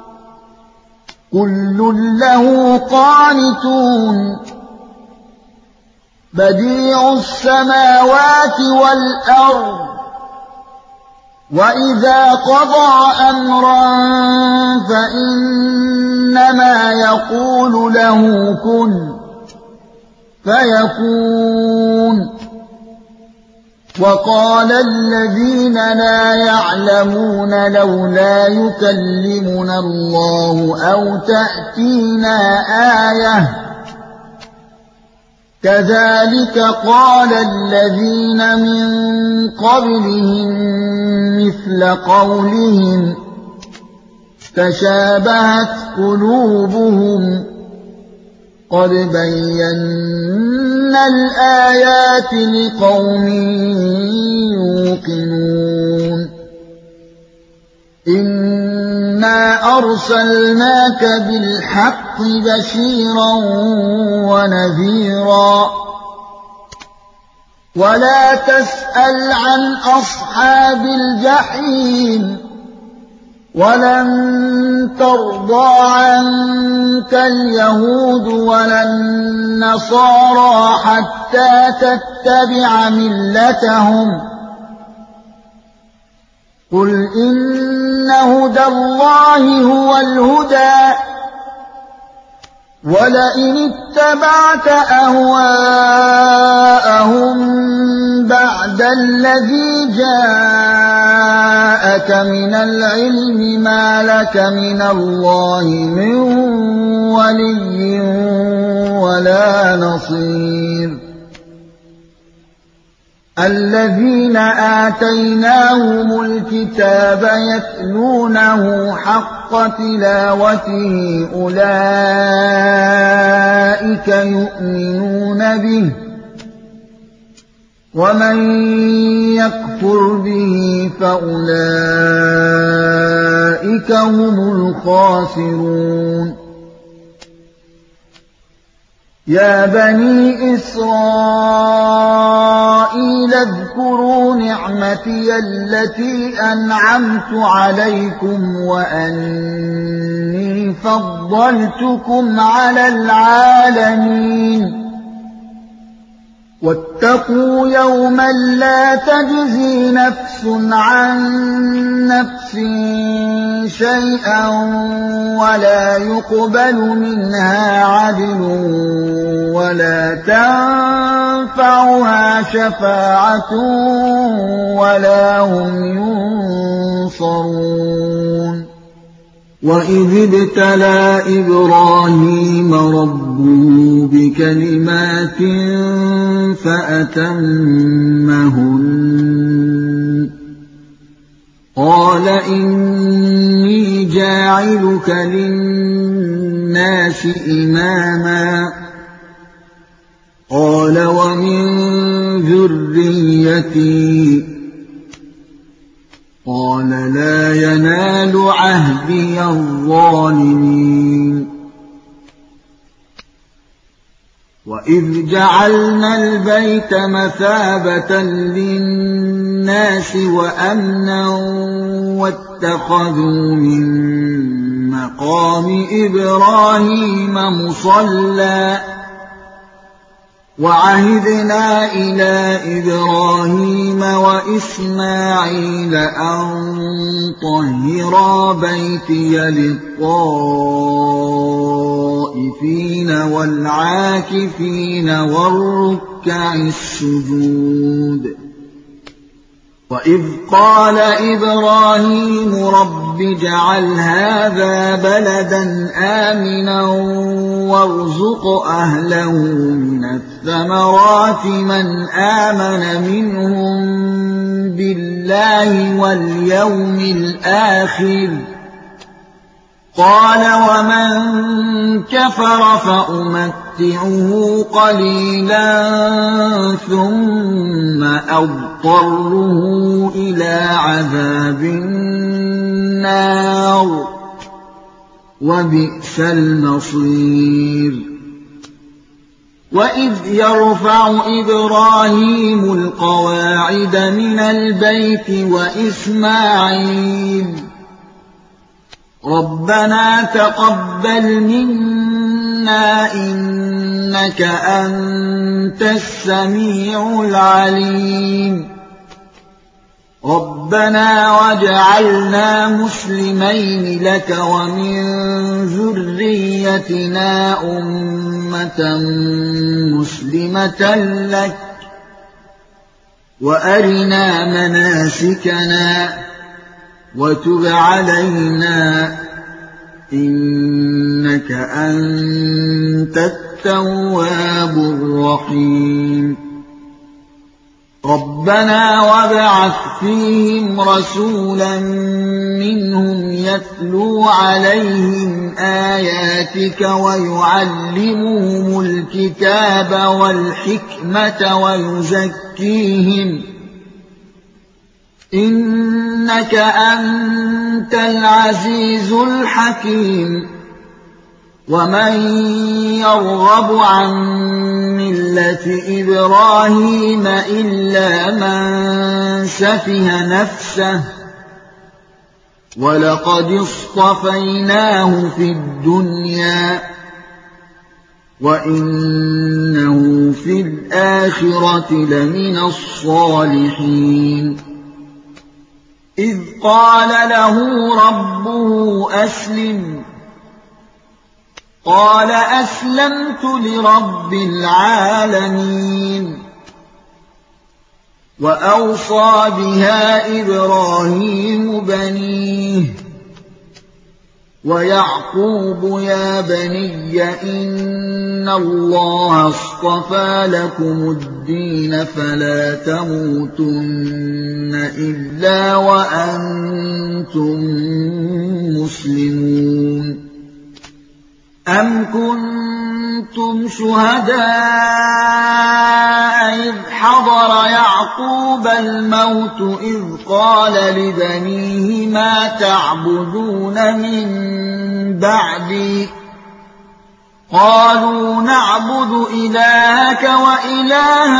A: كُلٌّ لَّهُ قَانِتُونَ بَدِيعُ السَّمَاوَاتِ وَالْأَرْضِ وَإِذَا قَضَىٰ أَمْرًا فَإِنَّمَا يَقُولُ لَهُ كُن فَيَكُونُ وَقَالَ الَّذِينَ لَا يَعْلَمُونَ لَوْلَا يُكَلِّمُنَا اللَّهُ أَوْ تَأْتِينَا آيَةٌ كَذَلِكَ قَالَ الَّذِينَ مِن قَبْلِهِم مِّثْلَ قَوْلِهِمْ تَشَابَهَتْ قُلُوبُهُمْ قَدْ بَيَّنَّا الْآيَاتِ لِقَوْمٍ يُوقِنُونَ إِنَّا أَرْسَلْنَاكَ بِالْحَقِّ بَشِيرًا وَنَذِيرًا وَلَا تَسْأَلْ عَنْ أَصْحَابِ الْجَحِيمِ وَلَن تَرْضَىٰ عَنكَ الْيَهُودُ وَلَا النَّصَارَىٰ حَتَّىٰ تَتَّبِعَ مِلَّتَهُمْ قُلْ إِنَّ هُدَى اللَّهِ هُوَ الْهُدَىٰ وَلَئِنِ اتَّبَعْتَ أَهْوَاءَهُم بَعْدَ الَّذِي جَاءَكَ مِنَ الْعِلْمِ مَا لَكَ مِنَ اللَّهِ مِن وَلِيٍّ وَلَا نَصِيرٍ الَّذِينَ آتَيْنَاهُمُ الْكِتَابَ يَتْلُونَهُ حَقَّ تِلَاوَتِهِ أُولَٰئِكَ يُؤْمِنُونَ بِهِ وَمَن يَكْفُرْ بِهِ فَأُولَٰئِكَ هُمُ الْخَاسِرُونَ يَا بَنِي إِسْرَائِيلَ اذْكُرُوا نِعْمَتِيَ الَّتِي أَنْعَمْتُ عَلَيْكُمْ وَأَنِّي فَضَّلْتُكُمْ عَلَى الْعَالَمِينَ وَاتَّقُوا يَوْمًا لَّا تَجْزِي نَفْسٌ عَن نَّفْسٍ شَيْئًا وَلَا يُقْبَلُ مِنْهَا عَدْلٌ وَلَا تَنفَعُهَا شَفَاعَةٌ وَلَا هُمْ يُنصَرُونَ وَإِذِ ابْتَلَىٰ إِبْرَاهِيمَ رَبُّهُ بِكَلِمَاتٍ فَأَتَمَّهُنَّ قَالَ إِنِّي جَاعِلُكَ لِلنَّاسِ إِمَامًا قَالَ وَمِن ذُرِّيَّتِي قَالَ لَا يَنَالُ عَهْدِيَ الظَّالِمِينَ وَإِذْ جَعَلْنَا الْبَيْتَ مَثَابَةً لِّلنَّاسِ وَأَمْنًا وَاتَّخَذُوا مِن مَّقَامِ إِبْرَاهِيمَ مُصَلًّى وَعَهِدْنَا إِلَىٰ إِبْرَاهِيمَ وَإِسْمَاعِيلَ أَن طَهِّرَا بَيْتِيَ لِلطَّائِفِينَ وَالْعَاكِفِينَ وَالرُّكَّعِ السُّجُودِ وَإِذْ قَالَ إِبْرَاهِيمُ رَبِّ اجْعَلْ هَٰذَا بَلَدًا آمِنًا وَارْزُقْ أَهْلَهُ مِنَ الثَّمَرَاتِ مَنْ آمَنَ مِنْهُم بِاللَّهِ وَالْيَوْمِ الْآخِرِ قال ومن كفر فأمتعه قليلا ثم أضطره إلى عذاب النار وبئس المصير وإذ يرفع إبراهيم القواعد من البيت وإسماعيل ربنا تقبل منا إنك أنت السميع العليم ربنا واجعلنا مسلمين لك ومن ذريتنا أمة مسلمة لك وأرنا مناسكنا وتب علينا إنك أنت التواب الرحيم ربنا وابعث فيهم رسولا منهم يتلو عليهم آياتك ويعلمهم الكتاب والحكمة ويزكيهم إنك أنت العزيز الحكيم ومن يرغب عن ملة إبراهيم إلا من سفه نفسه ولقد اصطفيناه في الدنيا وإنه في الآخرة لمن الصالحين إذ قال له ربه أسلم قال أسلمت لرب العالمين وأوصى بها إبراهيم بنيه ويعقوب يا بني إن الله اصطفى لكم الدين فلا تموتن إلا وأنتم مسلمون أم كنتم شهداء إذ حضر يعقوب الموت إذ قال لبنيه ما تعبدون من بعدي قالوا نعبد إلهك وإله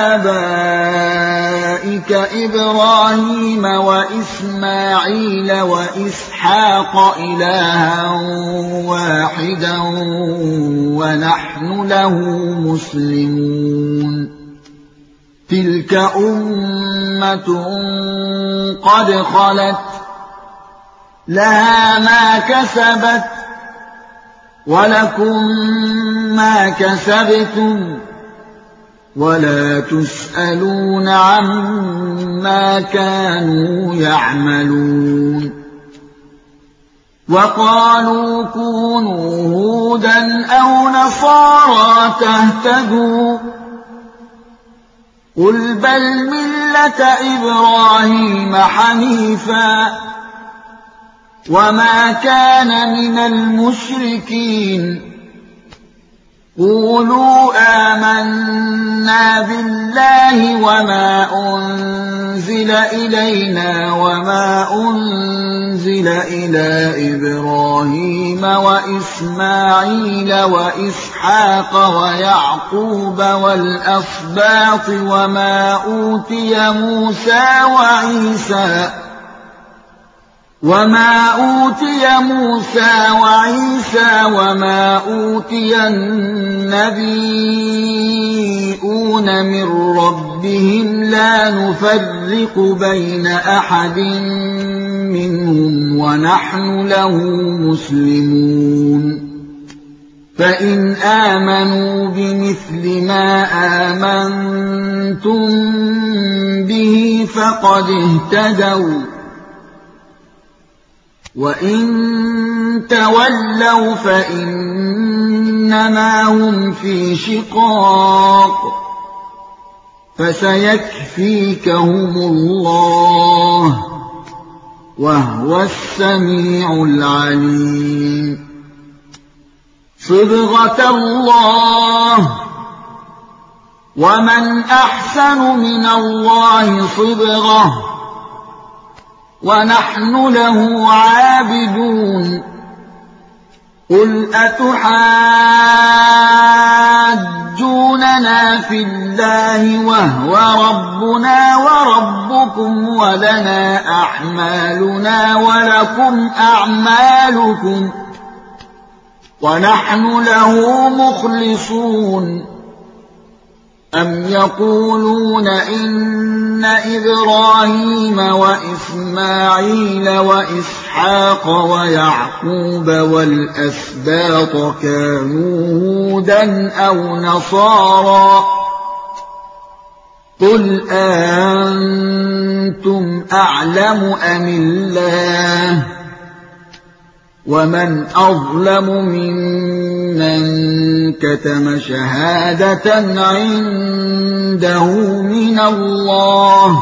A: آبائك إبراهيم وإسماعيل وإسحاق إلها واحدا ونحن له مسلمون تلك أمة قد خلت لها ما كسبت ولكم ما كسبتم ولا تسألون عما كانوا يعملون وقالوا كونوا هودا أو نصارى تهتدوا قل بل ملة إبراهيم حنيفا وما كان من المشركين قولوا آمنا بالله وما أنزل إلينا وما أنزل إلى إبراهيم وإسماعيل وإسحاق ويعقوب والأسباط وما أوتي موسى وعيسى وما أوتي النبيون من ربهم لا نفرق بين أحد منهم ونحن له مسلمون فإن آمنوا بمثل ما آمنتم به فقد اهتدوا وإن تولوا فإنما هم في شقاق فسيكفيكهم الله وهو السميع العليم. صبغة الله، ومن أحسن من الله صبغة، ونحن له عابدون. قل أتحاجوننا في الله وهو ربنا وربكم ولنا أعمالنا ولكم أعمالكم ونحن له مخلصون. أم يقولون إن إبراهيم وإسماعيل وإسحاق ويعقوب والأسباط كانوا هودا أو نصارى؟ قل أنتم أعلم أم الله؟ ومن أظلم ممن كتم شهادة عنده من الله،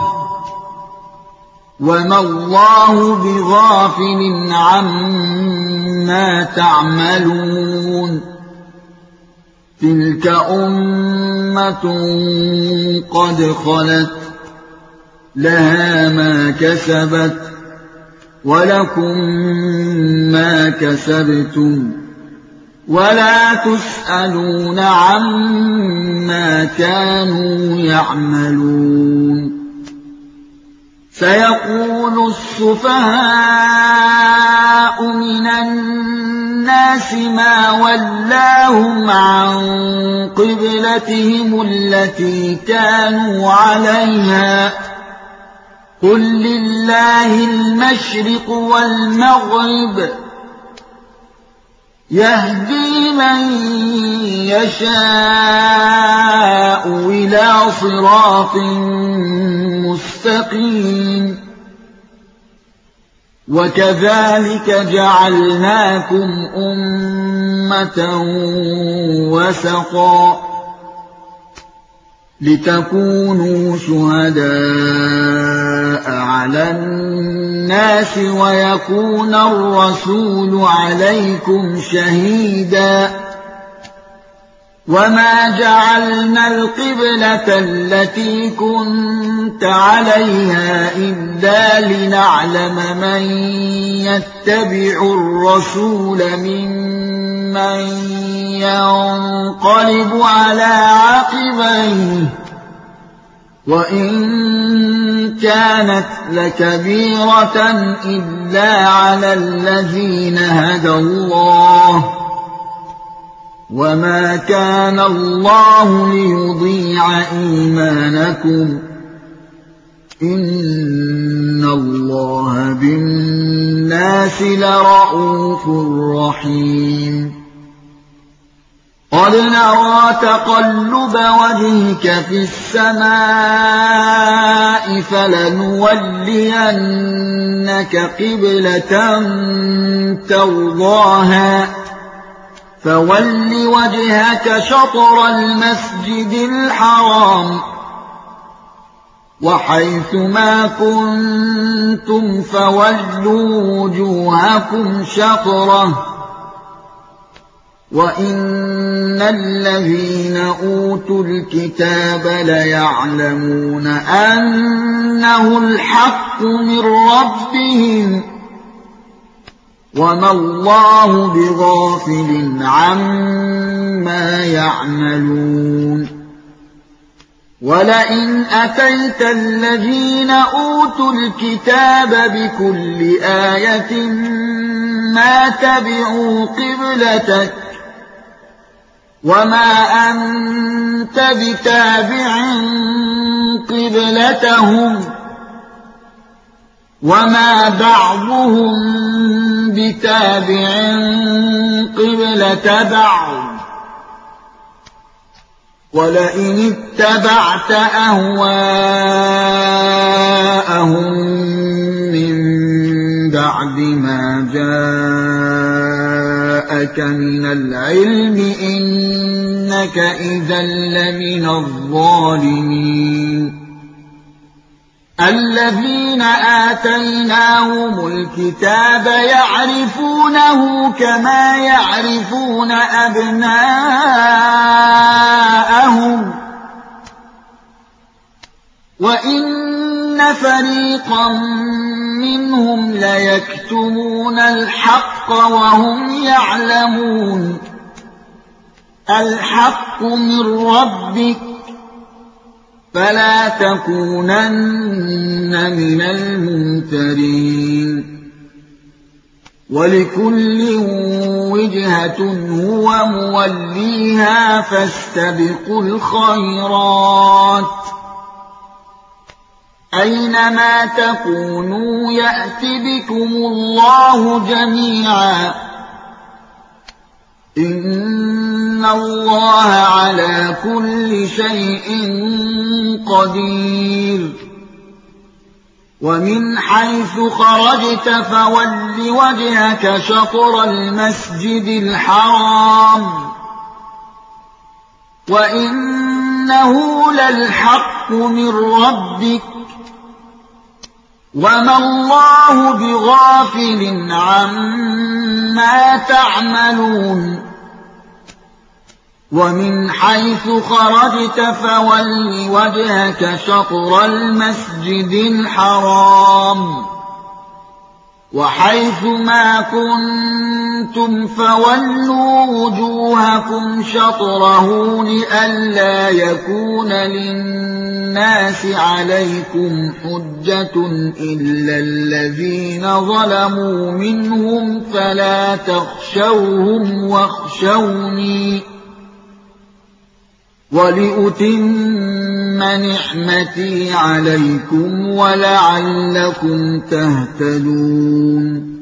A: وما الله بغافل عما تعملون. تلك أمة قد خلت، لها ما كسبت ولكم ما كسبتم ولا تسألون عما كانوا يعملون. سيقول السفهاء من الناس ما ولاهم عن قبلتهم التي كانوا عليها، قل لله المشرق والمغرب، يهدي من يشاء إلى صراط مستقيم. وكذلك جعلناكم أمة وسطا لتكونوا شهداء على الناس ويكون الرسول عليكم شهيدا. وما جعلنا القبلة التي كنت عليها إلا لنعلم من يتبع الرسول ممن ينقلب على عقبيه، وإن كانت لكبيرة إلا على الذين هدى الله، وما كان الله ليضيع إيمانكم، إن الله بالناس لرءوف رحيم. قد نرى تقلب وجهك في السماء فلنولينك قبلة ترضاها، فول وجهك شطر المسجد الحرام، وحيث ما كنتم فولوا وجوهكم شطره، وإن الذين أوتوا الكتاب ليعلمون أنه الحق من ربهم، وما الله بغافل عما يعملون. ولئن أتيت الذين أوتوا الكتاب بكل آية ما تبعوا قبلتك، وما أنت بتابع قبلتهم، وما بعضهم بتابع قبلة بعض. ولئن اتبعت أهواءهم من بعد ما جاءك من العلم إنك إذا لمن الظالمين. الذين آتيناهم الكتاب يعرفونه كما يعرفون أبناءهم وإن فريقا منهم ليكتمون الحق وهم يعلمون الحق من ربك فلا تكونن من الممترين ولكل وجهة هو موليها فاستبقوا الخيرات أينما تكونوا يأت بكم الله جميعا إن الله على كل شيء قدير ومن حيث خرجت فول وجهك شطر المسجد الحرام وإنه للحق من ربك وما الله بغافل عما تعملون ومن حيث خرجت فول وجهك شطر المسجد الحرام وحيث ما كنتم فولوا وجوهكم شطره لئلا يكون للناس عليكم حجة إلا الذين ظلموا منهم فلا تخشوهم واخشوني ولأتم نعمتي عليكم ولعلكم تهتدون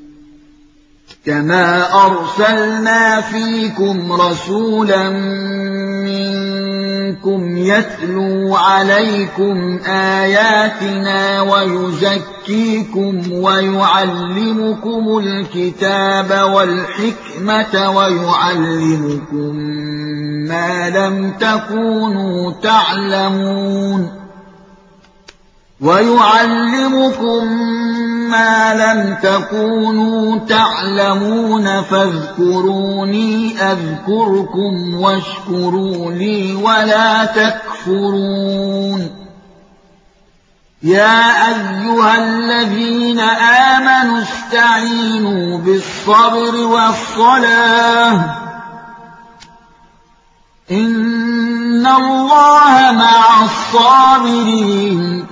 A: كما أرسلنا فيكم رسولا منكم يتلو عليكم آياتنا ويزكيكم ويعلمكم الكتاب والحكمة ويعلمكم ما لم تكونوا تعلمون فاذكروني أذكركم واشكروا لي ولا تكفرون يا أيها الذين آمنوا استعينوا بالصبر والصلاة إن الله مع الصابرين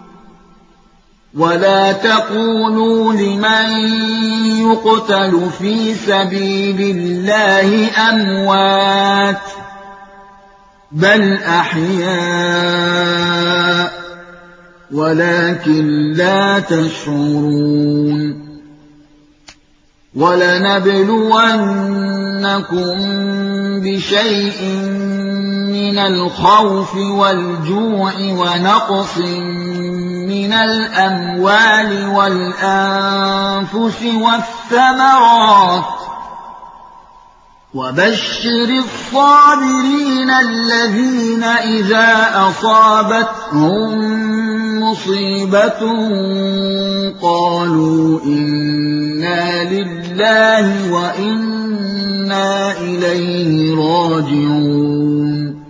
A: ولا تقولوا لمن يقتل في سبيل الله أموات بل أحياء ولكن لا تشعرون ولنبلونكم بشيء من الخوف والجوع ونقص من الأموال والأنفس والثمرات وبشر الصابرين الذين إذا أصابتهم مصيبة قالوا إنا لله وإنا إليه راجعون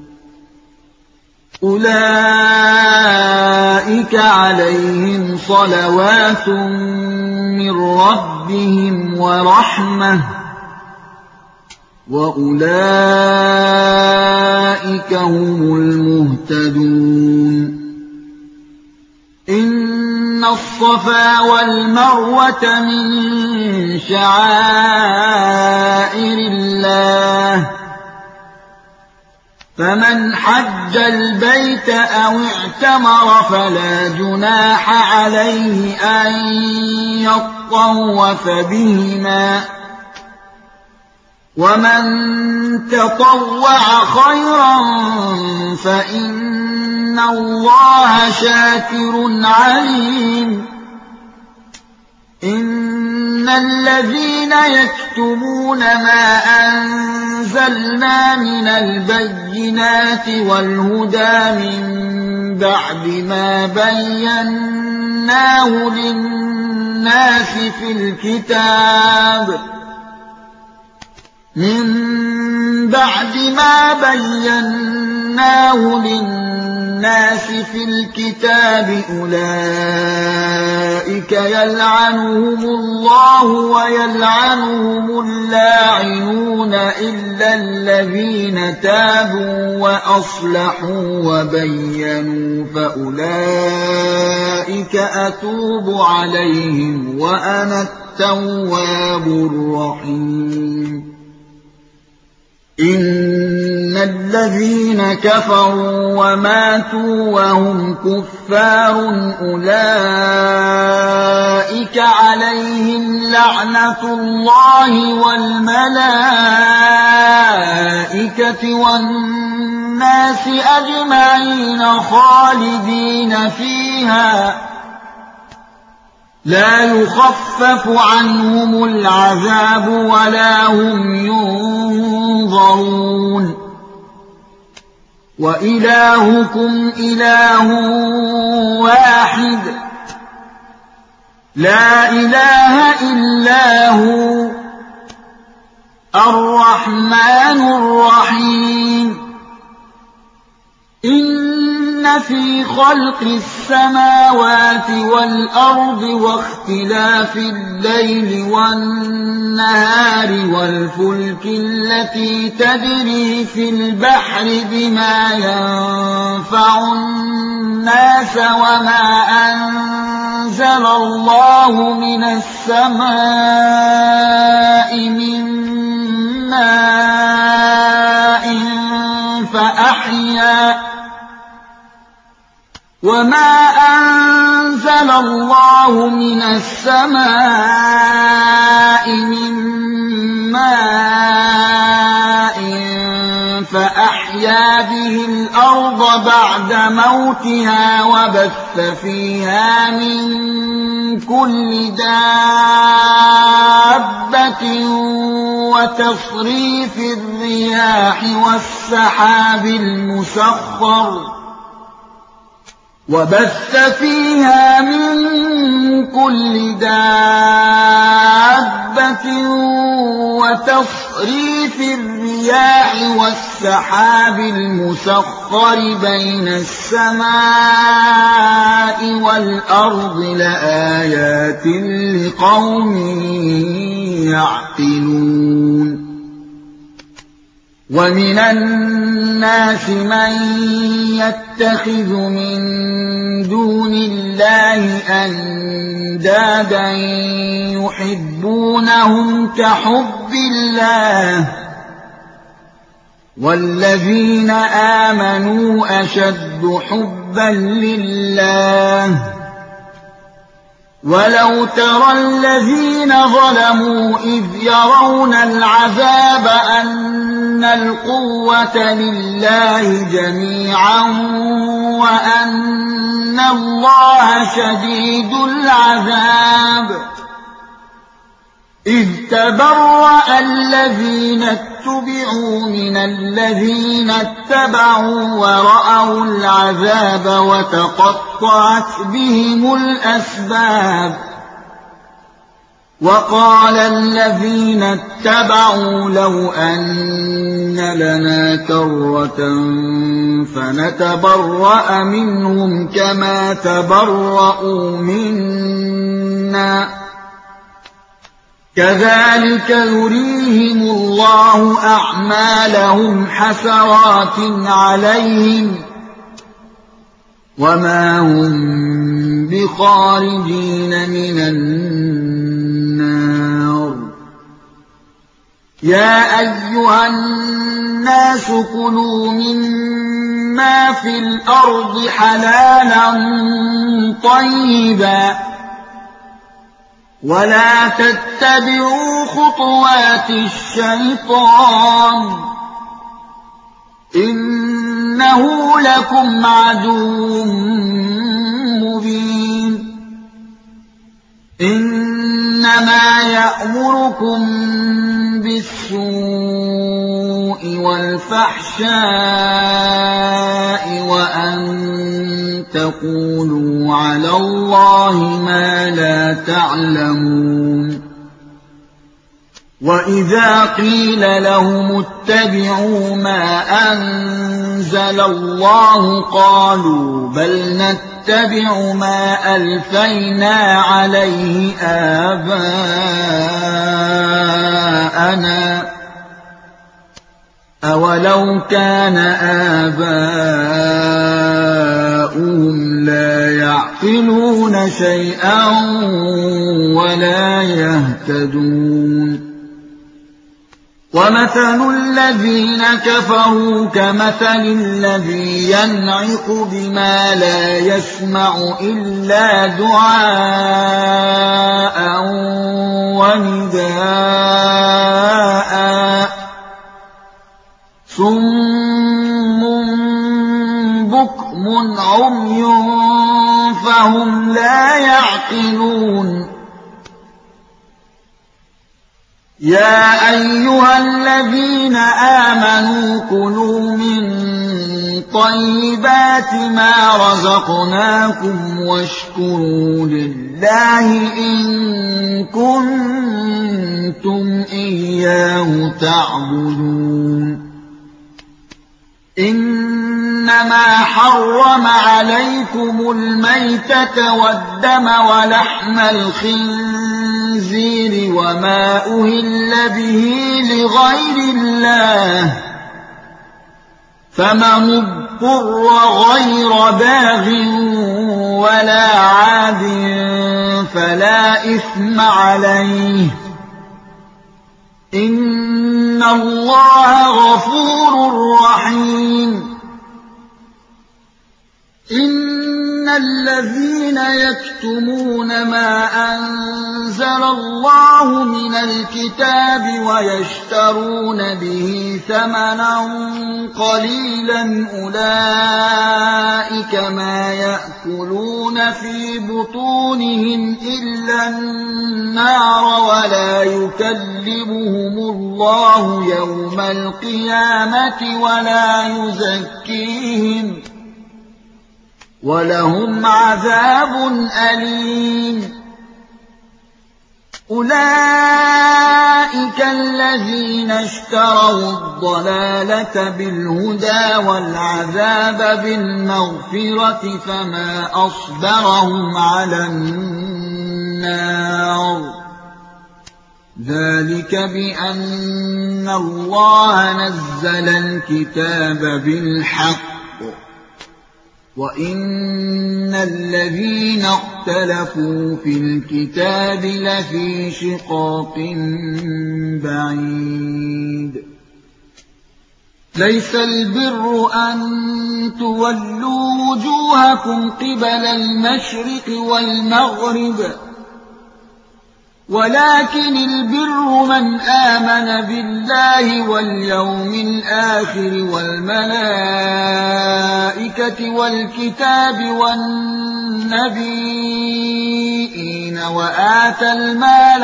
A: أولئك عليهم صلوات من ربهم ورحمة وأولئك هم المهتدون إن الصفا والمروة من شعائر الله فمن حج البيت أو اعتمر فلا جناح عليه أن يطوف بهما ومن تطوع خيرا فإن الله شاكر عليم إن الذين يكتمون ما أنزلنا من البينات والهدى من بعد ما بيناه للناس في الكتاب أولئك يلعنهم الله ويلعنهم اللاعنون إلا الذين تابوا وأصلحوا وبينوا فأولئك أتوب عليهم وأنا التواب الرحيم إن الذين كفروا وماتوا وهم كفار أولئك عليهم لعنة الله والملائكة والناس أجمعين خالدين فيها لا يخفف عنهم العذاب ولا هم ينظرون وإلهكم إله واحد لا إله إلا هو الرحمن الرحيم إن في خلق السماوات والأرض واختلاف الليل والنهار والفلك التي تجري في البحر بما ينفع الناس وما أنزل الله من السماء من ماء فأحيا به الأرض بعد موتها وبث فيها من كل دابة وتصريف الرياح والسحاب المسخر بين السماء والأرض لآيات لقوم يعقلون ومن الناس من يتخذ من دون الله أندادا يحبونهم كحب الله والذين آمنوا أشد حبا لله ولو ترى الذين ظلموا إذ يرون العذاب أن القوة لله جميعا وأن الله شديد العذاب إذ تبرأ الذين اتبعوا من الذين اتبعوا ورأوا العذاب وتقطعت بهم الأسباب وقال الذين اتبعوا لو أن لنا كرة فنتبرأ منهم كما تبرأوا منا كذلك يريهم الله أعمالهم حسرات عليهم وما هم بخارجين من النار يا أيها الناس كلوا مما في الأرض حلالا طيبا ولا تتبعوا خطوات الشيطان إنه لكم عدو مبين إنما يأمركم بالسوء والفحشاء وأن تقولوا على الله ما لا تعلمون وإذا قيل لهم اتبعوا ما أنزل الله قالوا بل نتبع ما ألفينا عليه آباءنا أولو كان آباؤهم لا يعقلون شيئا ولا يهتدون ومثل الذين كفروا كمثل الذي ينعق بما لا يسمع إلا دعاء ونداء صم بكم عمي فهم لا يعقلون يا أيها الذين آمنوا كلوا من طيبات ما رزقناكم واشكروا لله إن كنتم إياه تعبدون إنما حرم عليكم الميتة والدم ولحم الخنزير وما أهل به لغير الله فمن اضطر غير باغ ولا عاد فلا إثم عليه إن الله غفور رحيم إن الذين يكتمون ما أنزل الله من الكتاب ويشترون به ثمنا قليلا أولئك ما يأكلون في بطونهم إلا النار ولا يكلمهم الله يوم القيامة ولا يزكيهم ولهم عذاب أليم أولئك الذين اشتروا الضلالة بالهدى والعذاب بالمغفرة فما أصبرهم على النار ذلك بأن الله نزل الكتاب بالحق وإن الذين اختلفوا في الكتاب لفي شقاق بعيد ليس البر أن تولوا وجوهكم قبل المشرق والمغرب ولكن البر من آمن بالله واليوم الآخر والملائكة والكتاب والنبيين وآتى المال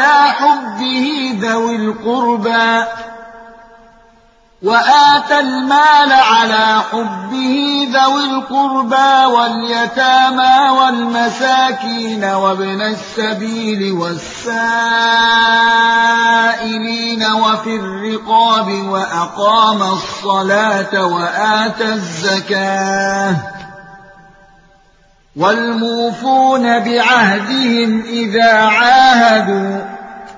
A: على حبه ذوي القربى واليتامى والمساكين وابن السبيل والسائلين وفي الرقاب وأقام الصلاة وآتى الزكاة والموفون بعهدهم إذا عاهدوا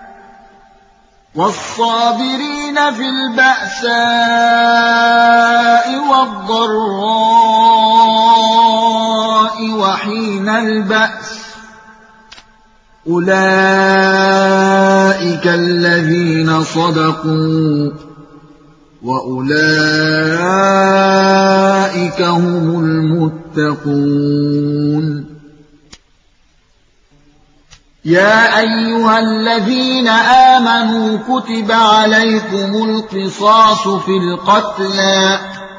A: والصابرين في البأساء والضراء وحين البأس أولئك الذين صدقوا وأولئك هم المتقون يا أيها الذين آمنوا كتب عليكم القصاص في القتلى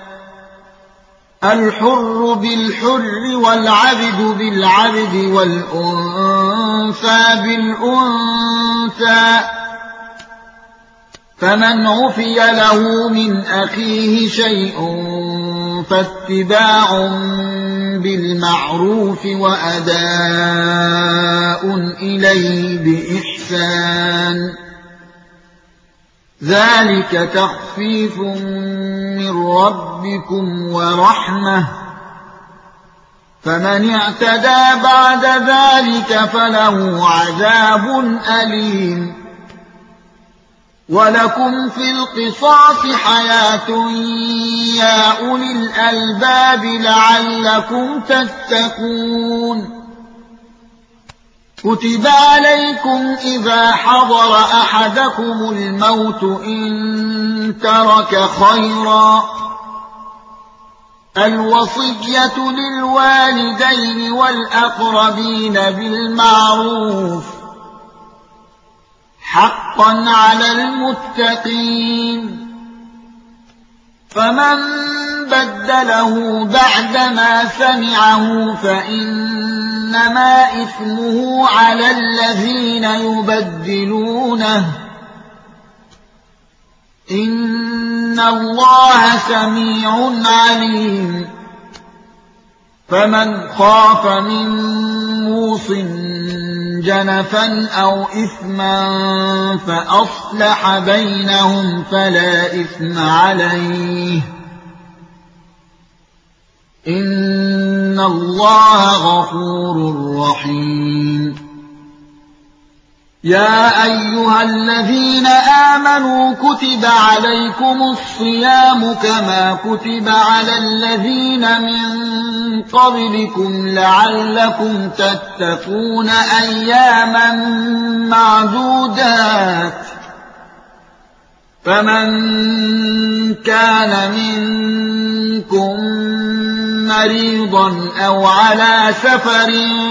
A: الحر بالحر والعبد بالعبد والأنثى بالأنثى فمن عفي له من أخيه شيء فاتباع بالمعروف وأداء إليه بإحسان ذلك تخفيف من ربكم ورحمة فمن اعتدى بعد ذلك فله عذاب أليم ولكم في القصاص حياة يا أولي الألباب لعلكم تتقون كتب عليكم إذا حضر أحدكم الموت إن ترك خيرا الوصية للوالدين والأقربين بالمعروف حقا على المتقين فمن بدله بعدما سمعه فإنما إثمه على الذين يبدلونه إن الله سميع عليم فمن خاف من موص جنفا أو إثما فأصلح بينهم فلا إثم عليه إن الله غفور رحيم يا أيها الذين آمنوا كتب عليكم الصيام كما كتب على الذين من قبلكم لعلكم تتقون أياما معدودات فمن كان منكم مريضا أو على سفر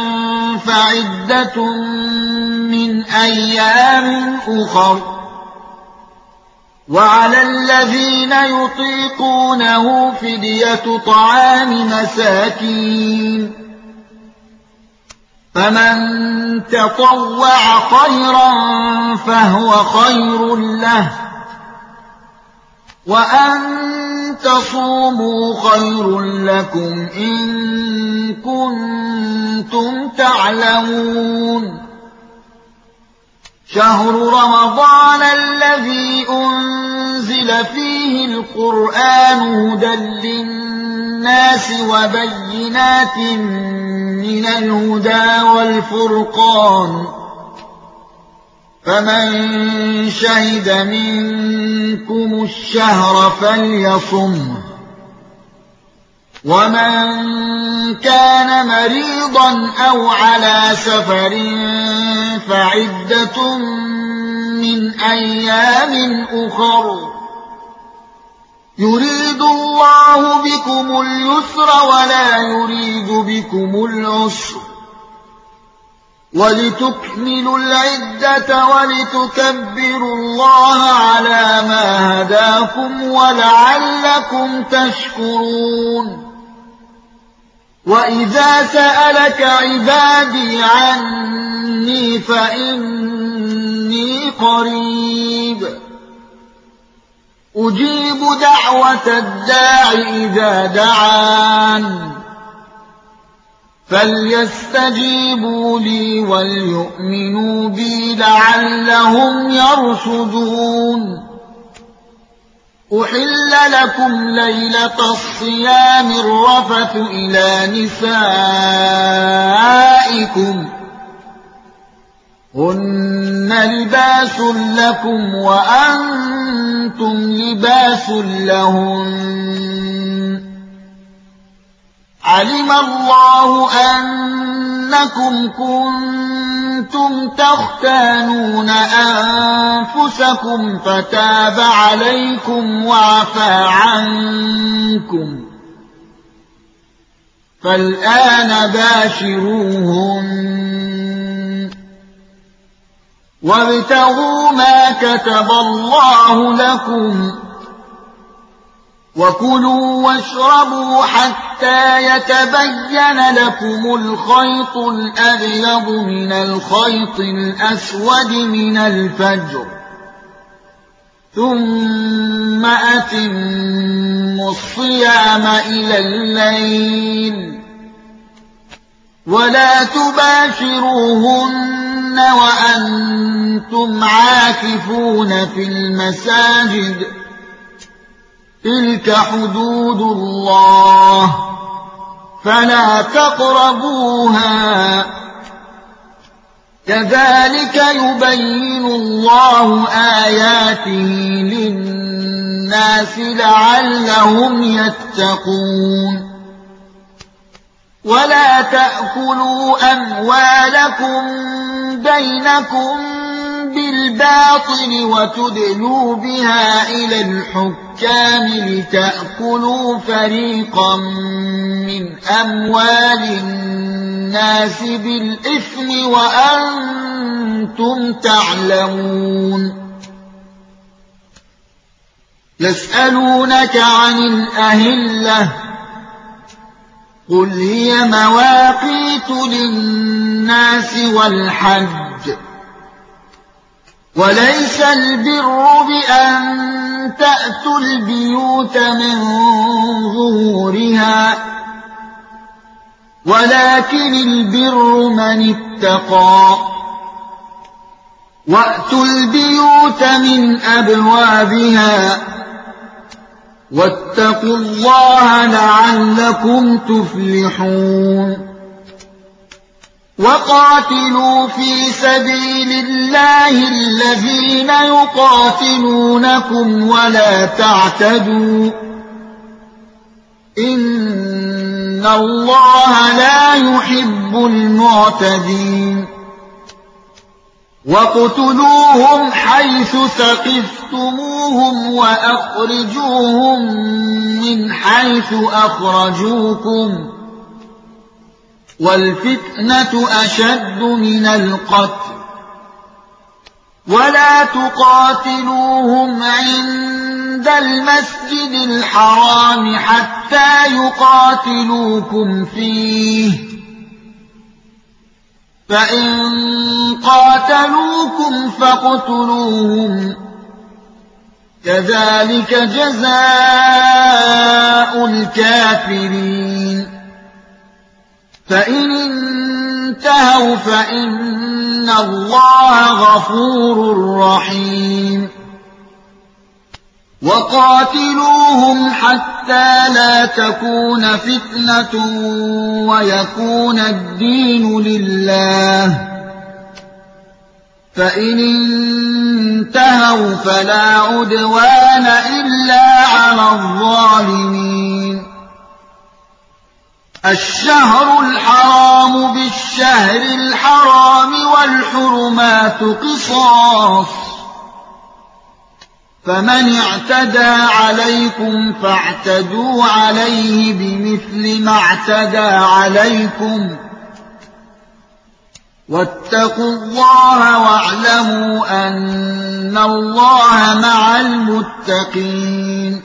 A: فعدة من أيام أخر وعلى الذين يطيقونه فدية طعام مساكين فمن تطوع خيرا فهو خير له وأن تصوموا خير لكم إن كنتم تعلمون شهر رمضان الذي أنزل فيه القرآن هدى للناس وبينات من الهدى والفرقان فمن شهد منكم الشهر فليصمه ومن كان مريضا أو على سفر فعدة من أيام أخر يريد الله بكم اليسر ولا يريد بكم العسر ولتكملوا العدة ولتكبروا الله على ما هداكم ولعلكم تشكرون وإذا سألك عبادي عني فإني قريب أجيب دعوة الداع إذا دعان فليستجيبوا لي وليؤمنوا بي لعلهم يرشدون أحل لكم ليلة الصيام الرفث إلى نسائكم هن لباس لكم وأنتم لباس لهن علم الله أنكم كنتم تختانون أنفسكم فتاب عليكم وعفى عنكم فالآن باشروهن وابتغوا ما كتب الله لكم وكلوا واشربوا حتى يتبين لكم الخيط الأبيض من الخيط الأسود من الفجر ثم أتموا الصيام إلى الليل ولا تباشروهن وأنتم عاكفون في المساجد تلك حدود الله فلا تقربوها كذلك يبين الله آياته للناس لعلهم يتقون ولا تأكلوا أموالكم بينكم بالباطل وتدلوا بها إلى الحكام لتأكلوا فريقا من أموال الناس بالإثم وأنتم تعلمون يسألونك عن الأهلة قل هي مواقيت للناس والحج وليس البر بأن تأتوا البيوت من ظهورها ولكن البر من اتقى وأتوا البيوت من أبوابها واتقوا الله لعلكم تفلحون وقاتلوا في سبيل الله الذين يقاتلونكم ولا تعتدوا إن الله لا يحب المعتدين واقتلوهم حيث ثقفتموهم وأخرجوهم من حيث أخرجوكم والفتنة أشد من القتل ولا تقاتلوهم عند المسجد الحرام حتى يقاتلوكم فيه فإن قاتلوكم فاقتلوهم كذلك جزاء الكافرين فإن انتهوا فإن الله غفور رحيم وقاتلوهم حتى لا تكون فتنة ويكون الدين لله فإن انتهوا فلا عدوان إلا على الظالمين الشهر الحرام بالشهر الحرام والحرمات قصاص فمن اعتدى عليكم فاعتدوا عليه بمثل ما اعتدى عليكم واتقوا الله واعلموا أن الله مع المتقين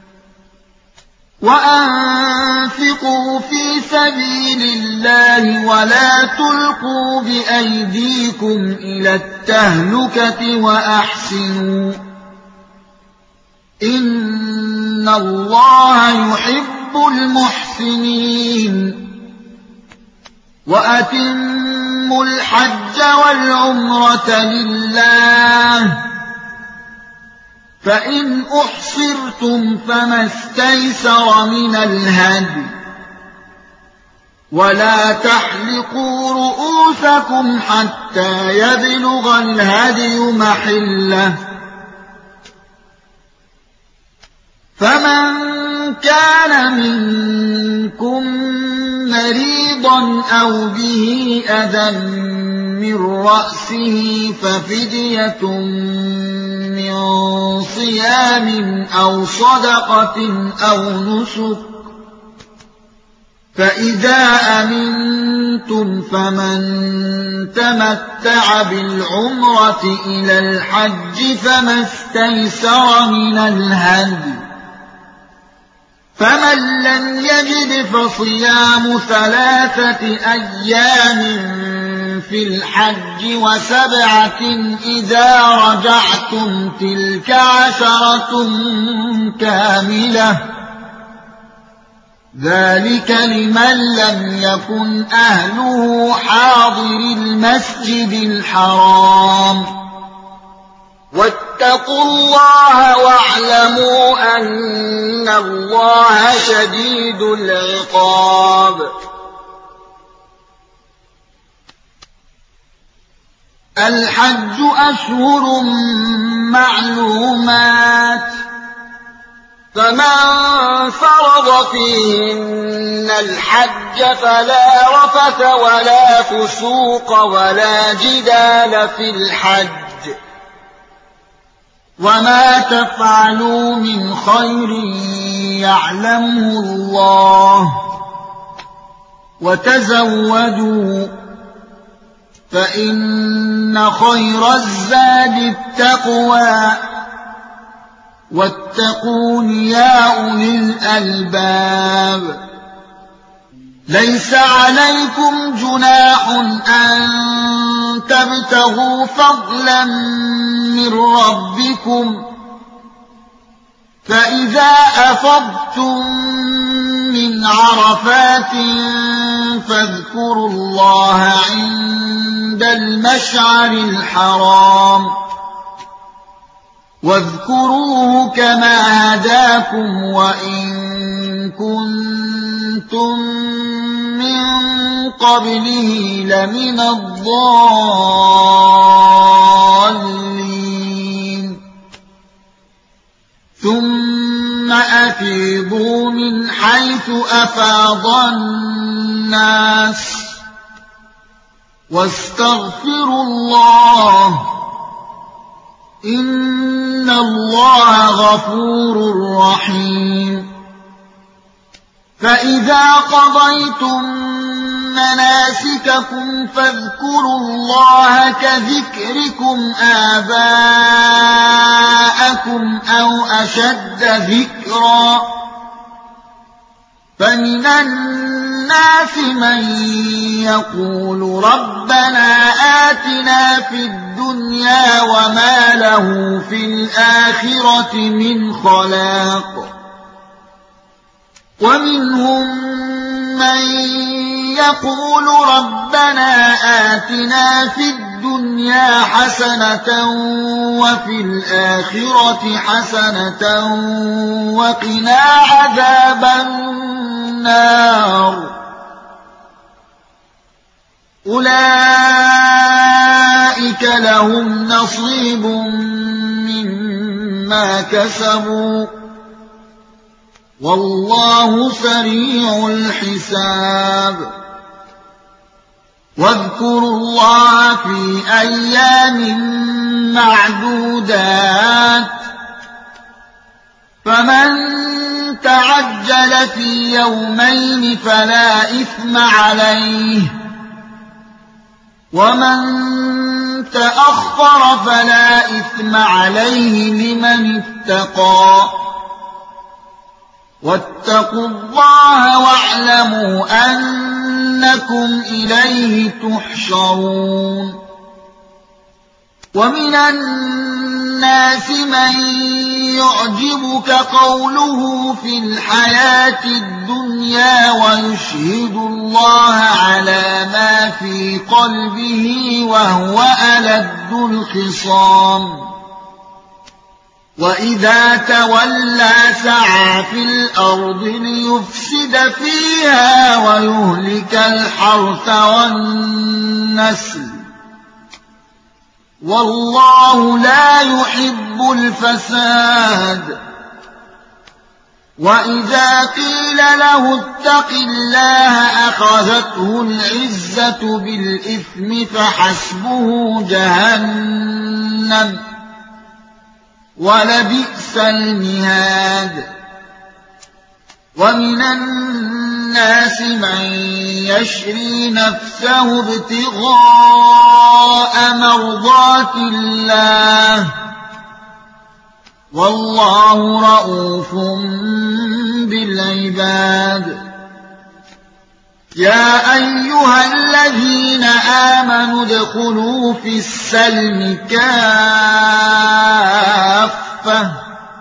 A: وأنفقوا في سبيل الله ولا تلقوا بأيديكم إلى التهلكة وأحسنوا إن الله يحب المحسنين وأتموا الحج والعمرة لله فإن أحصرتم فما استيسر من الهدي ولا تحلقوا رؤوسكم حتى يبلغ الهدي محله فمن كان منكم مريضا أو به أذى من رأسه ففدية من صيام أو صدقة أو نسك فإذا أمنتم فمن تمتع بالعمرة إلى الحج فما استيسر من الهدي فمن لم يجد فصيام 3 أيام في الحج وسبعة إذا رجعتم تلك 10 كاملة ذلك لمن لم يكن أهله حاضر المسجد الحرام واتقوا الله واعلموا أن الله شديد العقاب الحج أشهر معلومات فمن فرض فيهن الحج فلا رفث ولا فسوق ولا جدال في الحج وما تفعلوا من خير يعلمه الله وتزودوا فإن خير الزاد التقوى واتقون يا أولي الألباب ليس عليكم جناح أن تبتغوا فضلا من ربكم فإذا أفضتم من عرفات فاذكروا الله عند المشعر الحرام واذكروه كما هداكم وإن كنتم من قبله لمن الضالين ثم أفيضوا من حيث أفاض الناس واستغفروا الله إن الله غفور رحيم فإذا قضيتم مناسككم فاذكروا الله كذكركم آباءكم أو أشد ذكرا فمن الناس من يقول ربنا آتنا في الدنيا وما له في الآخرة من خلاق ومنهم من يقول ربنا آتنا في الدنيا حسنة وفي الآخرة حسنة وقنا عذاب النار أولئك لهم نصيب مما كسبوا والله سريع الحساب واذكروا الله في أيام معدودات فمن تعجل في يومين فلا إثم عليه ومن تأخر فلا إثم عليه لمن اتقى واتقوا الله واعلموا أنكم إليه تحشرون ومن الناس من يعجبك قوله في الحياة الدنيا ويشهد الله على ما في قلبه وهو ألد الخصام وإذا تولى سعى في الأرض ليفسد فيها ويهلك الحرث والنسل والله لا يحب الفساد وإذا قيل له اتق الله أخذته العزة بالإثم فحسبه جهنم ولبئس المهاد ومن الناس من يشري نفسه ابتغاء مرضات الله والله رؤوف بالعباد يا أيها الذين آمنوا ادخلوا في السلم كافة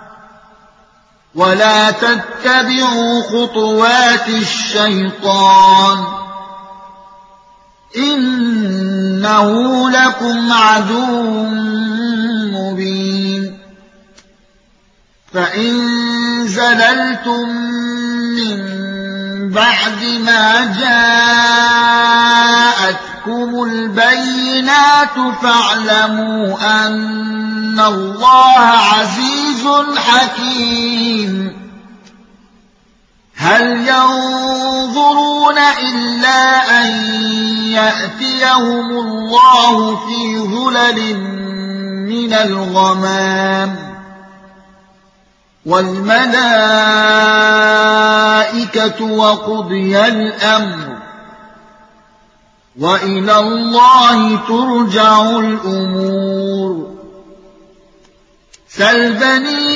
A: ولا تتبعوا خطوات الشيطان إنه لكم عدو مبين فإن زللتم من بعد ما جاءتكم البينات فاعلموا أن الله عزيز حكيم هل ينظرون إلا أن يأتيهم الله في ظلل من الغمام والملائكة وقضي الأمر وإلى الله ترجع الأمور سل بني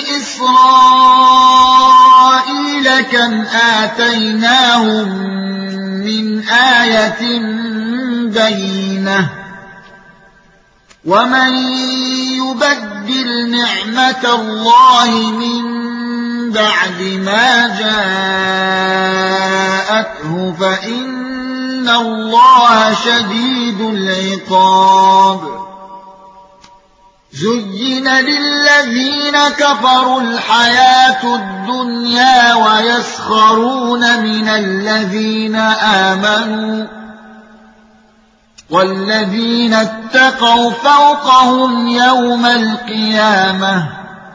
A: إسرائيل كم آتيناهم من آية بينة ومن يبدل نعمة الله من بعد ما جاءته فإن الله شديد العقاب زين للذين كفروا الحياة الدنيا ويسخرون من الذين آمنوا والذين اتقوا فوقهم يوم القيامة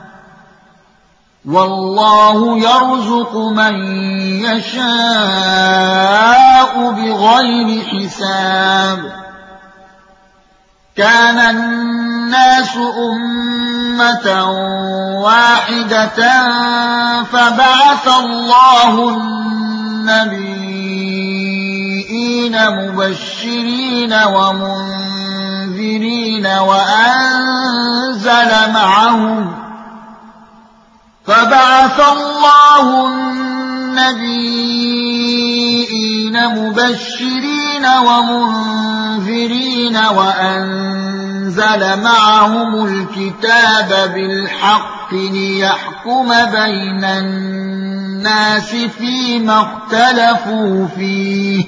A: والله يرزق من يشاء بغير حساب كان الناس أمة واحدة فبعث الله النبيين مبشرين ومنذرين وأنزل معهم الكتاب بالحق ليحكم بين الناس فيما اختلفوا فيه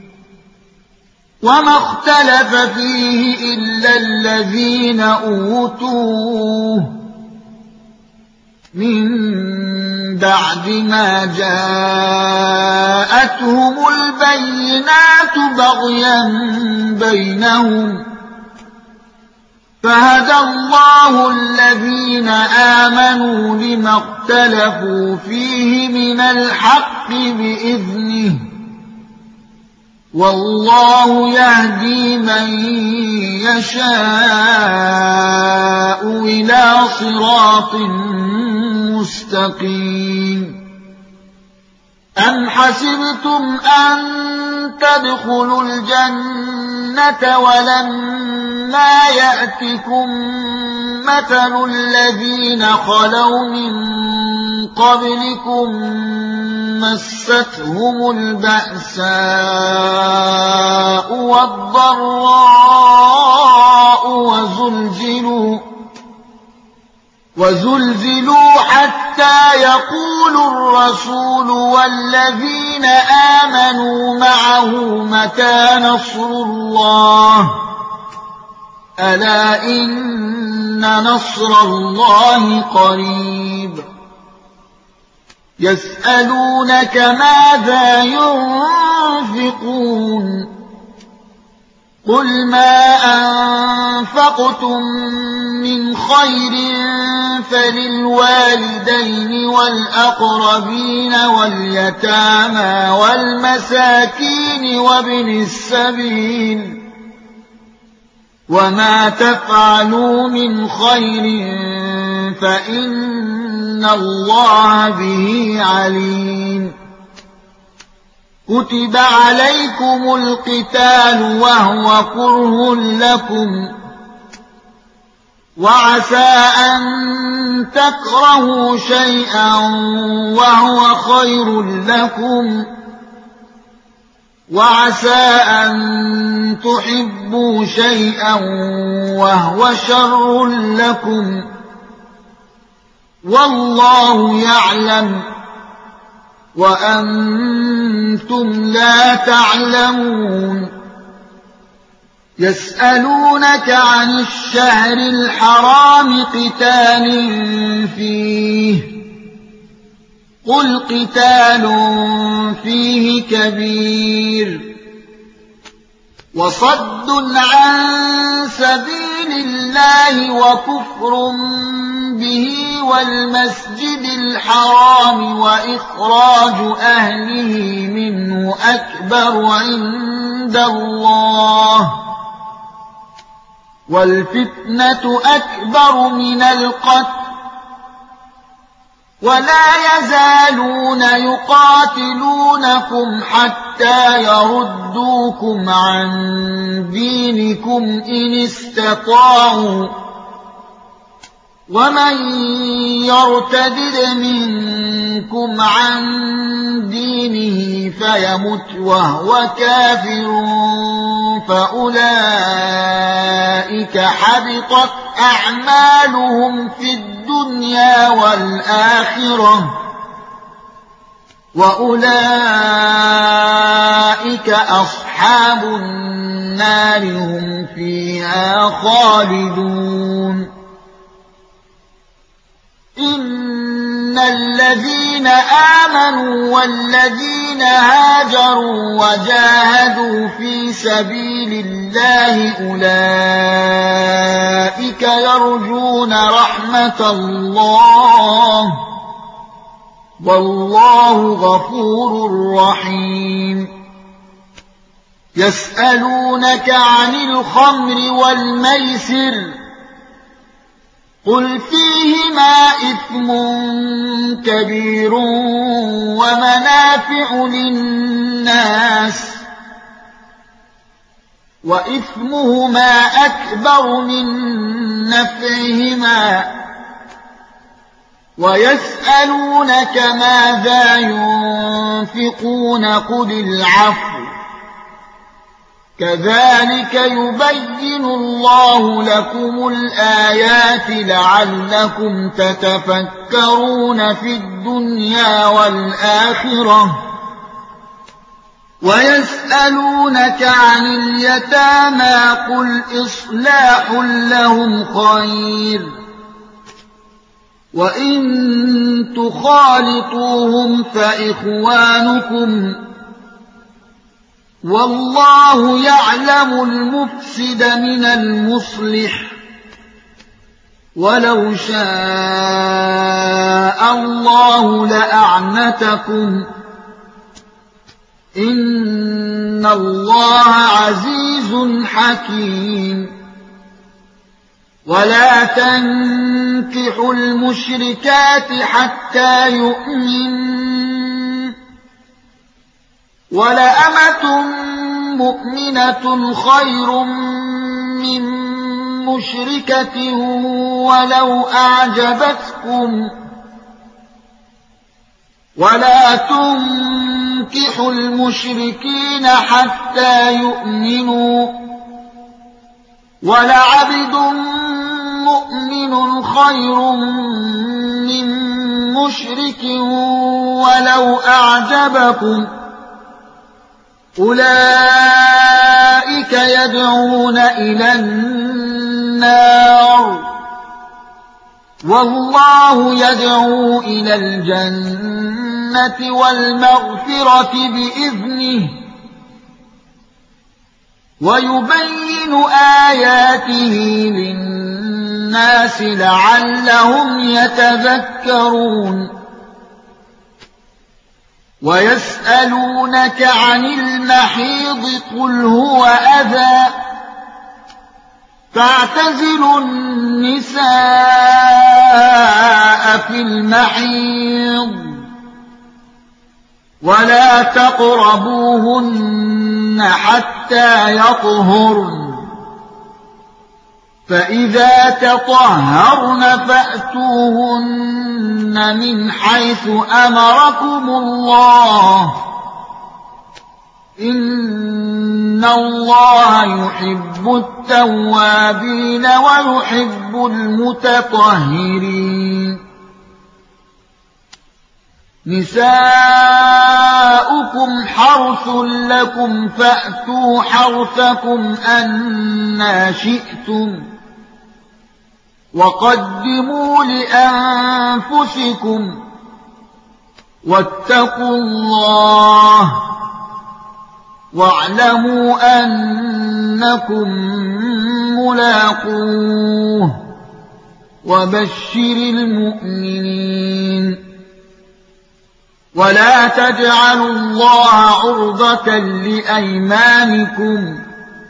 A: وما اختلف فيه إلا الذين أوتوه من بعد ما جاءتهم البينات بغيا بينهم فهدى الله الذين آمنوا لما اختلفوا فيه من الحق بإذنه والله يهدي من يشاء إلى صراط مستقيم أم حسبتم أن تدخلوا الجنة ولما يأتكم مثل الذين خلوا من قبلكم مستهم البأساء والضراء وزلزلوا حتى يقول الرسول والذين آمنوا معه متى نصر الله ألا إن نصر الله قريب يسألونك ماذا ينفقون قل ما أنفقتم من خير فللوالدين والأقربين واليتامى والمساكين وابن السبيل وما تفعلوا من خير فإن الله به عليم كتب عليكم القتال وهو كره لكم وعسى أن تكرهوا شيئا وهو خير لكم وعسى أن تحبوا شيئا وهو شر لكم والله يعلم وأنتم لا تعلمون يسألونك عن الشهر الحرام قتال فيه قل قتال فيه كبير وصد عن سبيل الله وكفر به والمسجد الحرام وإخراج أهله منه أكبر عند الله والفتنة أكبر من القتل ولا يزالون يقاتلونكم حتى يردوكم عن دينكم إن استطاعوا ومن يرتد منكم عن دينه فيمت وهو كافر فأولئك حبطت أعمالهم في الدنيا والآخرة وأولئك أصحاب النار هم فيها خالدون إن الذين آمنوا والذين هاجروا وجاهدوا في سبيل الله أولئك يرجون رحمة الله والله غفور رحيم يسألونك عن الخمر والميسر قل فيهما إثم كبير ومنافع للناس وإثمهما أكبر من نفعهما ويسألونك ماذا ينفقون قل العفو كذلك يبين الله لكم الآيات لعلكم تتفكرون في الدنيا والآخرة ويسألونك عن اليتامى قل إصلاح لهم خير وإن تخالطوهم فإخوانكم والله يعلم المفسد من المصلح ولو شاء الله لأعنتكم إن الله عزيز حكيم ولا تنكحوا المشركات حتى يؤمنوا ولأمة مؤمنة خير من مشركة ولو أعجبتكم ولا تنكحوا المشركين حتى يؤمنوا ولعبد مؤمن خير من مشرك ولو أعجبكم أولئك يدعون إلى النار والله يدعو إلى الجنة والمغفرة بإذنه ويبين آياته للناس لعلهم يتذكرون ويسألونك عن المحيض قل هو أذى فاعتزلوا النساء في المحيض ولا تقربوهن حتى يطهرن فإذا تطهرن فأتوهن من حيث أمركم الله إن الله يحب التوابين ويحب المتطهرين نساؤكم حرث لكم فأتوا حرثكم أنى شئتم وقدموا لأنفسكم واتقوا الله واعلموا أنكم ملاقوه وبشر المؤمنين ولا تجعلوا الله عرضة لأيمانكم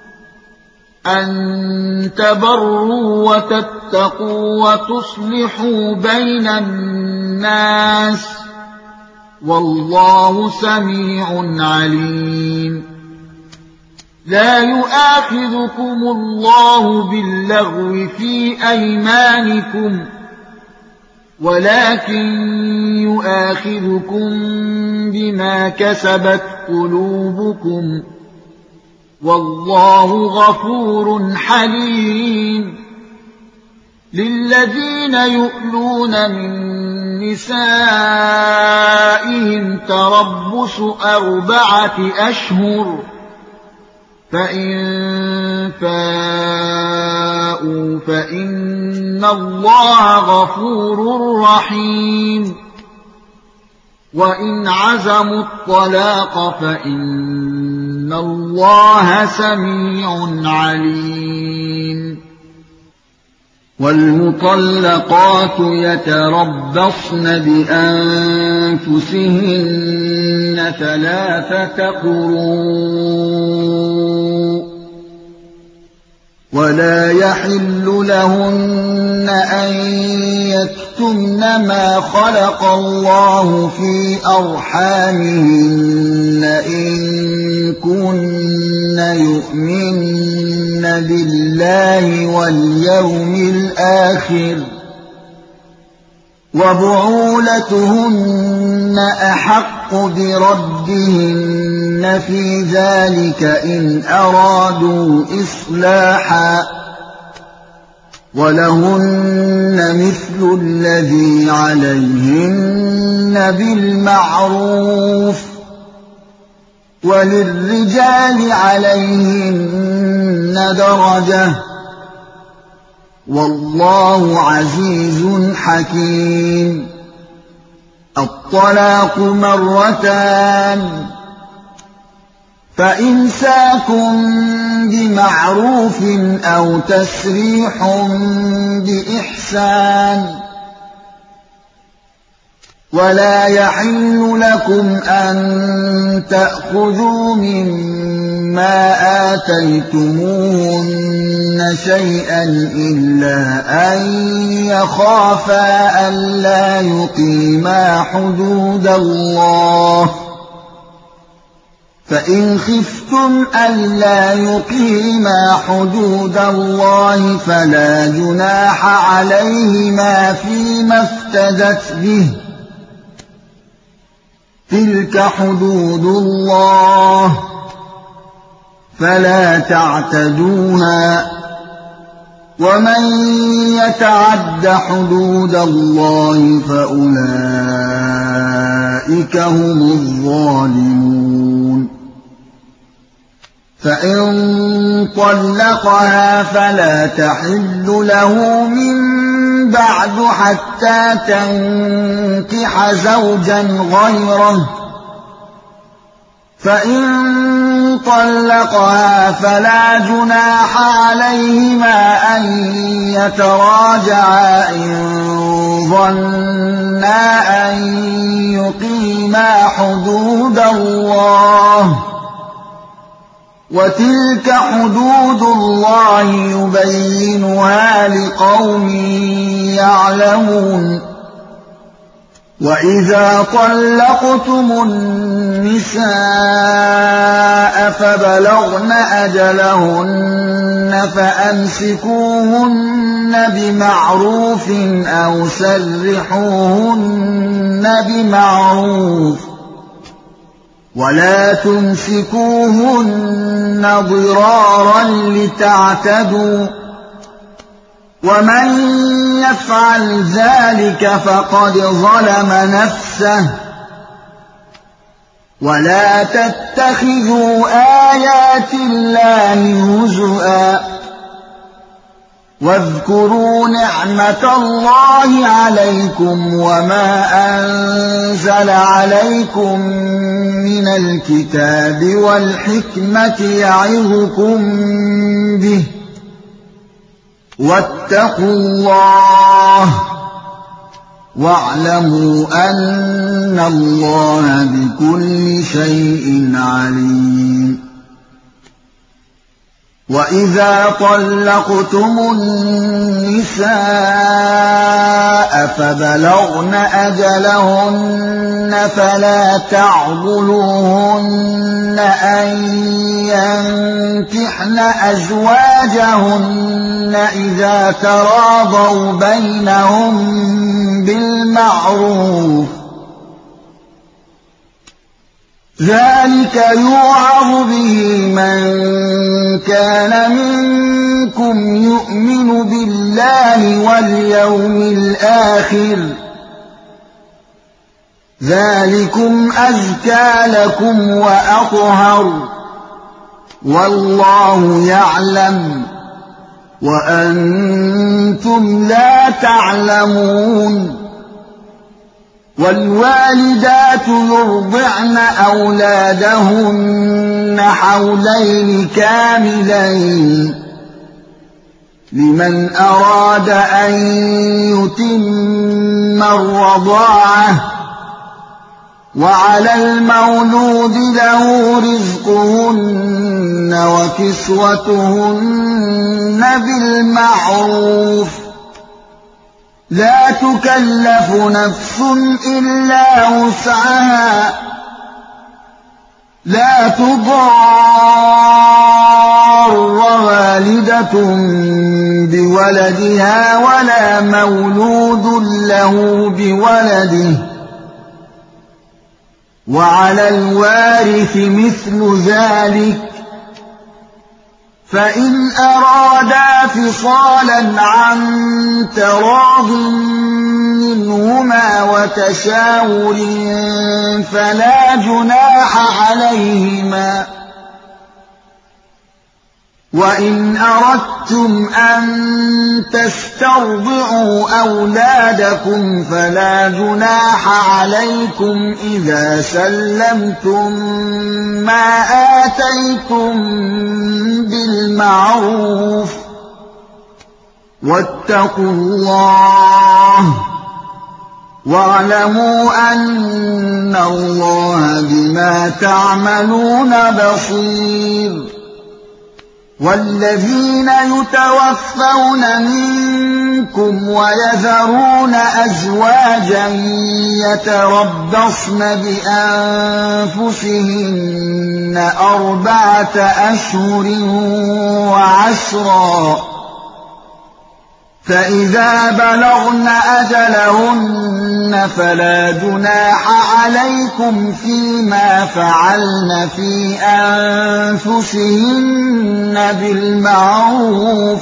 A: أن تبروا وتتقوا وتصلحوا بين الناس والله سميع عليم لا يؤاخذكم الله باللغو في أيمانكم ولكن يؤاخذكم بما كسبت قلوبكم والله غفور حليم للذين يؤلون من نسائهم تربص 4 أشهر فإن فاءوا فإن الله غفور رحيم وإن عزموا الطلاق فإن الله سميع عليم والمطلقات يتربصن بأنفسهن 3 قروء ولا يحل لهن أن يكتمن ما خلق الله في أرحامهن إن كن يؤمن بالله واليوم الآخر وبعولتهن أحق بردهن في ذلك إن أرادوا إصلاحا ولهن مثل الذي عليهن بالمعروف وللرجال عليهن درجة والله عزيز حكيم الطلاق 2 فإمساك بمعروف أو تسريح بإحسان ولا يحل لكم أن تأخذوا مما آتيتموهن شيئا إلا أن يخافا ألا يقيما حدود الله فإن خفتم ألا يقيما حدود الله فلا جناح عليهما فيما افتدت به تلك حدود الله فلا تعتدوها ومن يتعد حدود الله فأولئك هم الظالمون فإن طلقها فلا تحل له من بعد حتى تنكح زوجا غيره فإن طلقها فلا جناح عليهما أن يتراجعا إن ظنا أن يقيما حدود الله وتلك حدود الله يبينها لقوم يعلمون وإذا طلقتم النساء فبلغن أجلهن فأمسكوهن بمعروف أو سرحوهن بمعروف ولا تمسكوهن ضرارا لتعتدوا ومن يفعل ذلك فقد ظلم نفسه ولا تتخذوا آيات الله هزؤا واذكروا نعمة الله عليكم وما أنزل عليكم من الكتاب والحكمة يعظكم به واتقوا الله واعلموا أن الله بكل شيء عليم وإذا طلقتم النساء فبلغن أجلهن فلا تعضلوهن أن ينكحن أزواجهن إذا تراضوا بينهم بالمعروف ذلك يوعظ به من كان منكم يؤمن بالله واليوم الآخر ذلكم أزكى لكم وأطهر والله يعلم وأنتم لا تعلمون والوالدات يرضعن أولادهن حولين كاملين لمن أراد أن يتم الرضاعة وعلى المولود له رزقهن وكسوتهن بالمعروف لا تكلف نفس إلا وسعها لا تضار والدة بولدها ولا مولود له بولده وعلى الوارث مثل ذلك فإن أرادا فصالا عن تراض منهما وتشاور فلا جناح عليهما وإن أردتم أن تسترضعوا أولادكم فلا جناح عليكم إذا سلمتم ما آتيتم بالمعروف واتقوا الله واعلموا أن الله بما تعملون بصير والذين يتوفون منكم ويذرون أزواجا يتربصن بأنفسهن 4 أشهر وعشرا فإذا بلغن أجلهن فلا جناح عليكم فيما فعلن في أنفسهن بالمعروف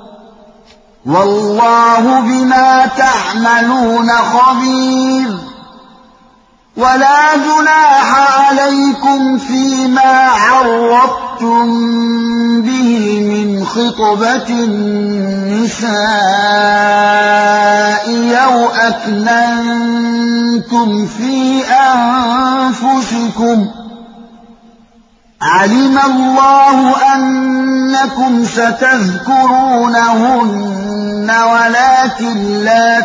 A: والله بما تعملون خبير ولا جناح عليكم فيما عرضتم به من خطبة النساء أو أكننتم في أنفسكم علم الله أنكم ستذكرونهن ولكن لا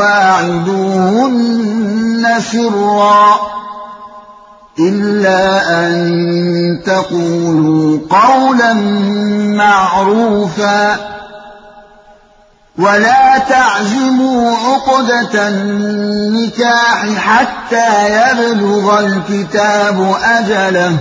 A: تواعدوهن سرا إلا أن تقولوا قولا معروفا ولا تعزموا عقدة النكاح حتى يبلغ الكتاب أجله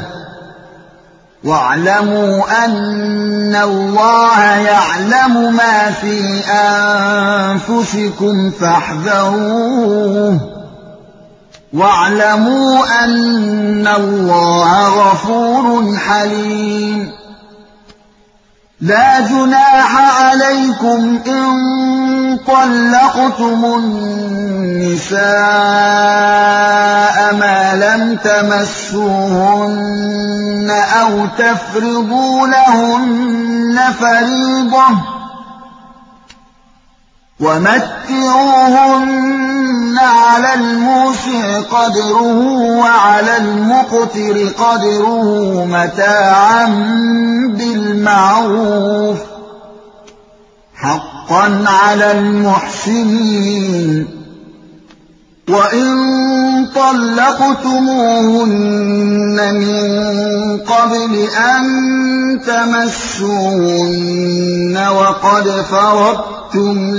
A: واعلموا أن الله يعلم ما في أنفسكم فاحذروه واعلموا أن الله غفور حليم. لا جناح عليكم إن طلقتم النساء ما لم تمسوهن أو تفرضوا لهن فريضة، ومتعوهن على الموسع قدره وعلى المقتر قدره متاعا بالمعروف حقا على المحسنين. وإن طلقتموهن من قبل أن تمسوهن وقد فرضتم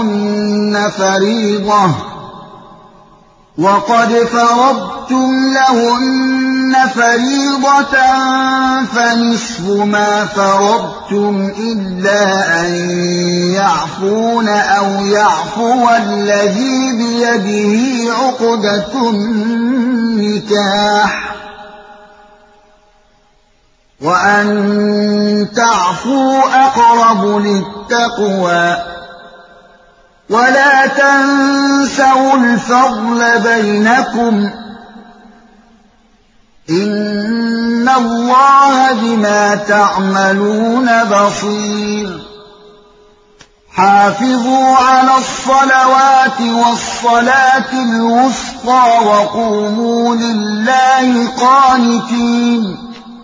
A: لهن فريضة فنصف ما فرضتم إلا أن يعفون أو يعفو الذي بيده عقدة النكاح، وأن تعفوا أقرب للتقوى. ولا تنسوا الفضل بينكم إن الله بما تعملون بصير. حافظوا على الصلوات والصلاة الوسطى وقوموا لله قانتين.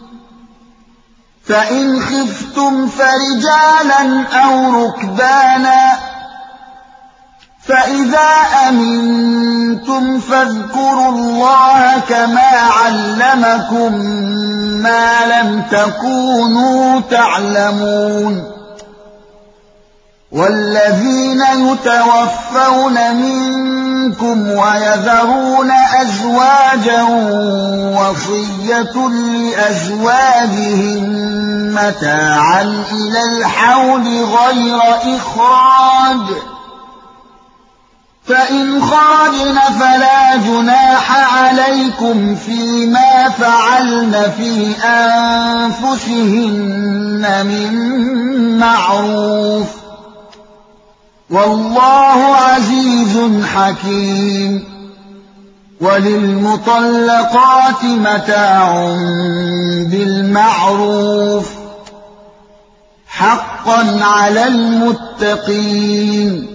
A: فإن خفتم فرجالا أو ركبانا فإذا أمنتم فاذكروا الله كما علمكم ما لم تكونوا تعلمون. والذين يتوفون منكم ويذرون أزواجا وصية لأزواجهم متاعا إلى الحول غير إخراج، فإن خرجن فلا جناح عليكم فيما فعلن في أنفسهن من معروف، والله عزيز حكيم. وللمطلقات متاع بالمعروف حقا على المتقين.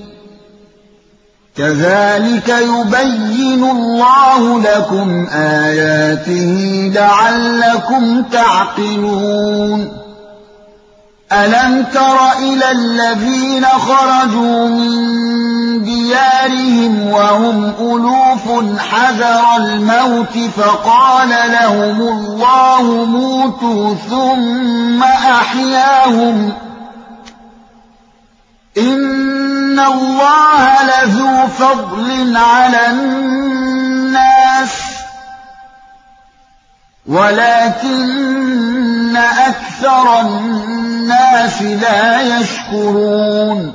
A: كذلك يبين الله لكم آياته لعلكم تعقلون. ألم تر إلى الذين خرجوا من ديارهم وهم ألوف حذر الموت فقال لهم الله موتوا ثم أحياهم إن الله لذو فضل على الناس ولكن أكثر الناس لا يشكرون.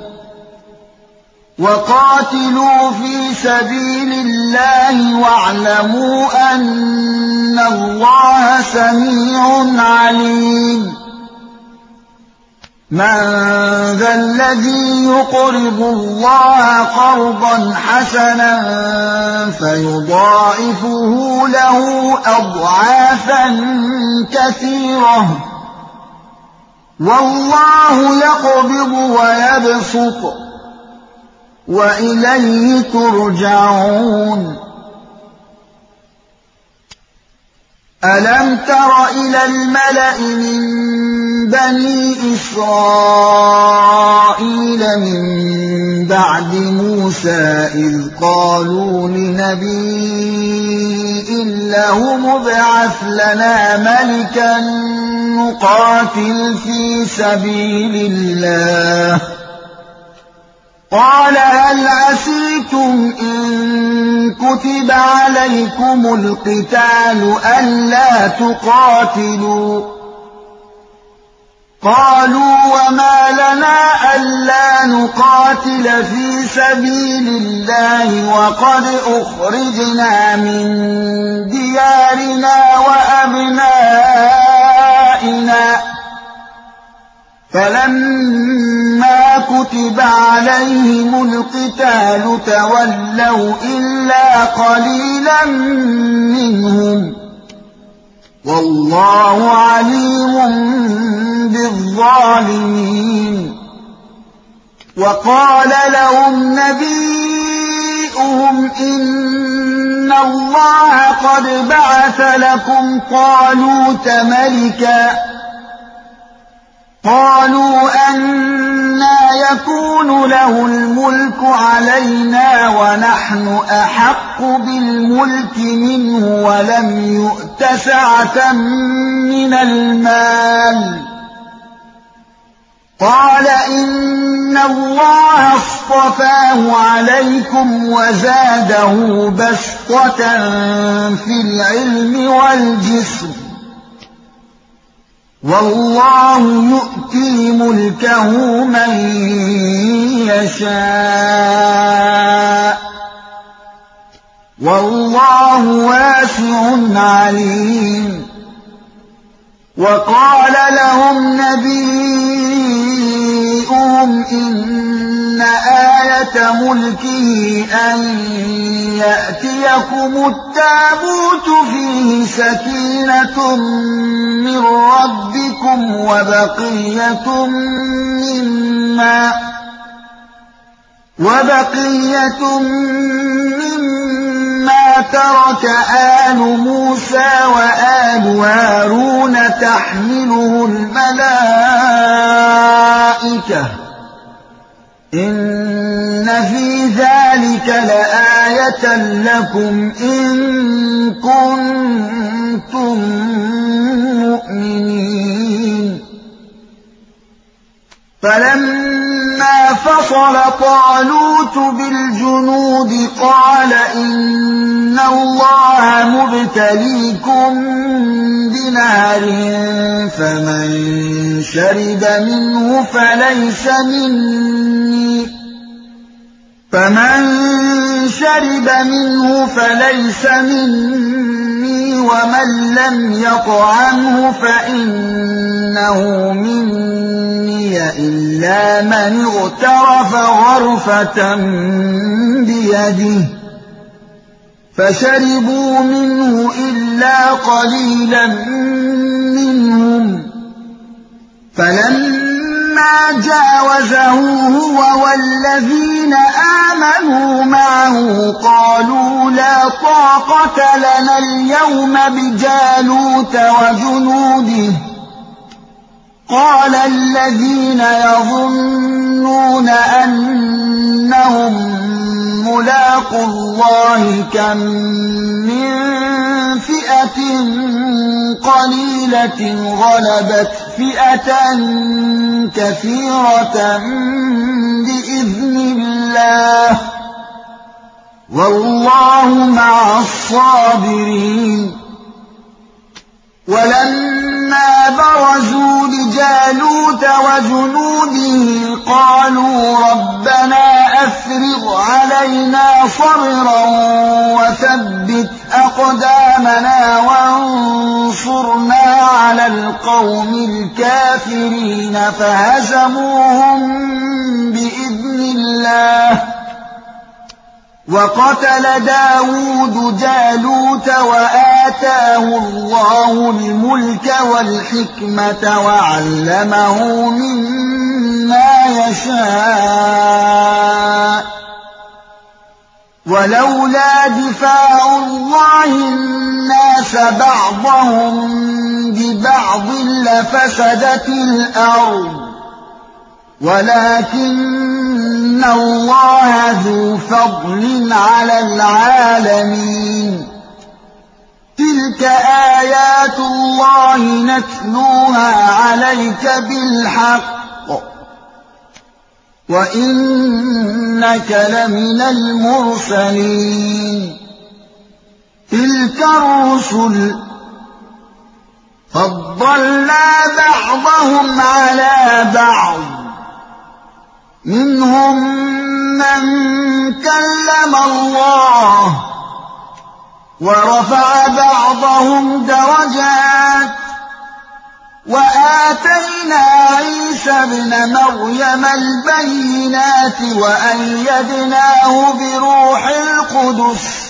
A: وقاتلوا في سبيل الله واعلموا أن الله سميع عليم. من ذا الذي يقرض الله قرضا حسنا فيضاعفه له أضعافا كثيرة والله يقبض ويبسط وإليه ترجعون. ألم تر إلى الملأ من بني إسرائيل من بعد موسى إذ قالوا لنبي له مبعث لنا ملكا نقاتل في سبيل الله قال هل عسيتم إن كتب عليكم القتال ألا تقاتلوا قالوا وما لنا ألا نقاتل في سبيل الله وقد أخرجنا من ديارنا وأبنائنا فلما كتب عليهم القتال تولوا إلا قليلا منهم والله عليم بالظالمين. وقال لهم نبيهم إن الله قد بعث لكم طالوت ملكا قالوا أنى يكون له الملك علينا ونحن أحق بالملك منه ولم يؤت سعة من المال قال إن الله اصطفاه عليكم وزاده بسطة في العلم والجسم والله يؤتي ملكه من يشاء والله واسع عليم. وقال لهم نبيهم إن آية ملكه أن يأتيكم التابوت فيه سكينة من ربكم وبقية مما ترك آل موسى وآل هارون تحمله الملائكة إن في ذلك لآية لكم إن كنتم مؤمنين. فلما فصل طالوت بالجنود قال إن الله مبتليكم بنهر فمن شرب منه فليس مني ومن لم يطعمه فإنه مني إلا من اغترف غرفة بيده فشربوا منه إلا قليلا منهم فلما جاوزه هو والذين آمنوا معه قالوا لا طاقة لنا اليوم بجالوت وجنوده قال الذين يظنون أنهم ملاقو الله كم من فئة قليلة غلبت فئة كثيرة بإذن الله والله مع الصابرين. ولما برزوا لجالوت وجنوده قالوا ربنا أفرغ علينا صبرا وثبت أقدامنا وانصرنا على القوم الكافرين فهزموهم بإذن الله. وقتل داود جالوت وآتاه الله الملك والحكمة وعلمه مما يشاء ولولا دفاع الله الناس بعضهم ببعض لفسدت الأرض ولكن الله ذو فضل على العالمين. تلك آيات الله نتلوها عليك بالحق وإنك لمن المرسلين. تلك الرسل فضلنا بعضهم على بعض منهم من كلم الله ورفع بعضهم درجات وآتينا عيسى ابن مريم البينات وأيدناه بروح القدس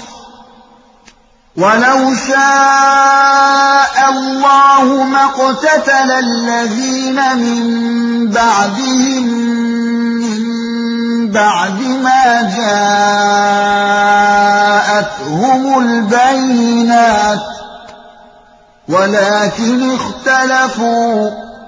A: ولو شاء الله ما اقتتل الذين من بعدهم من بعد ما جاءتهم البينات ولكن اختلفوا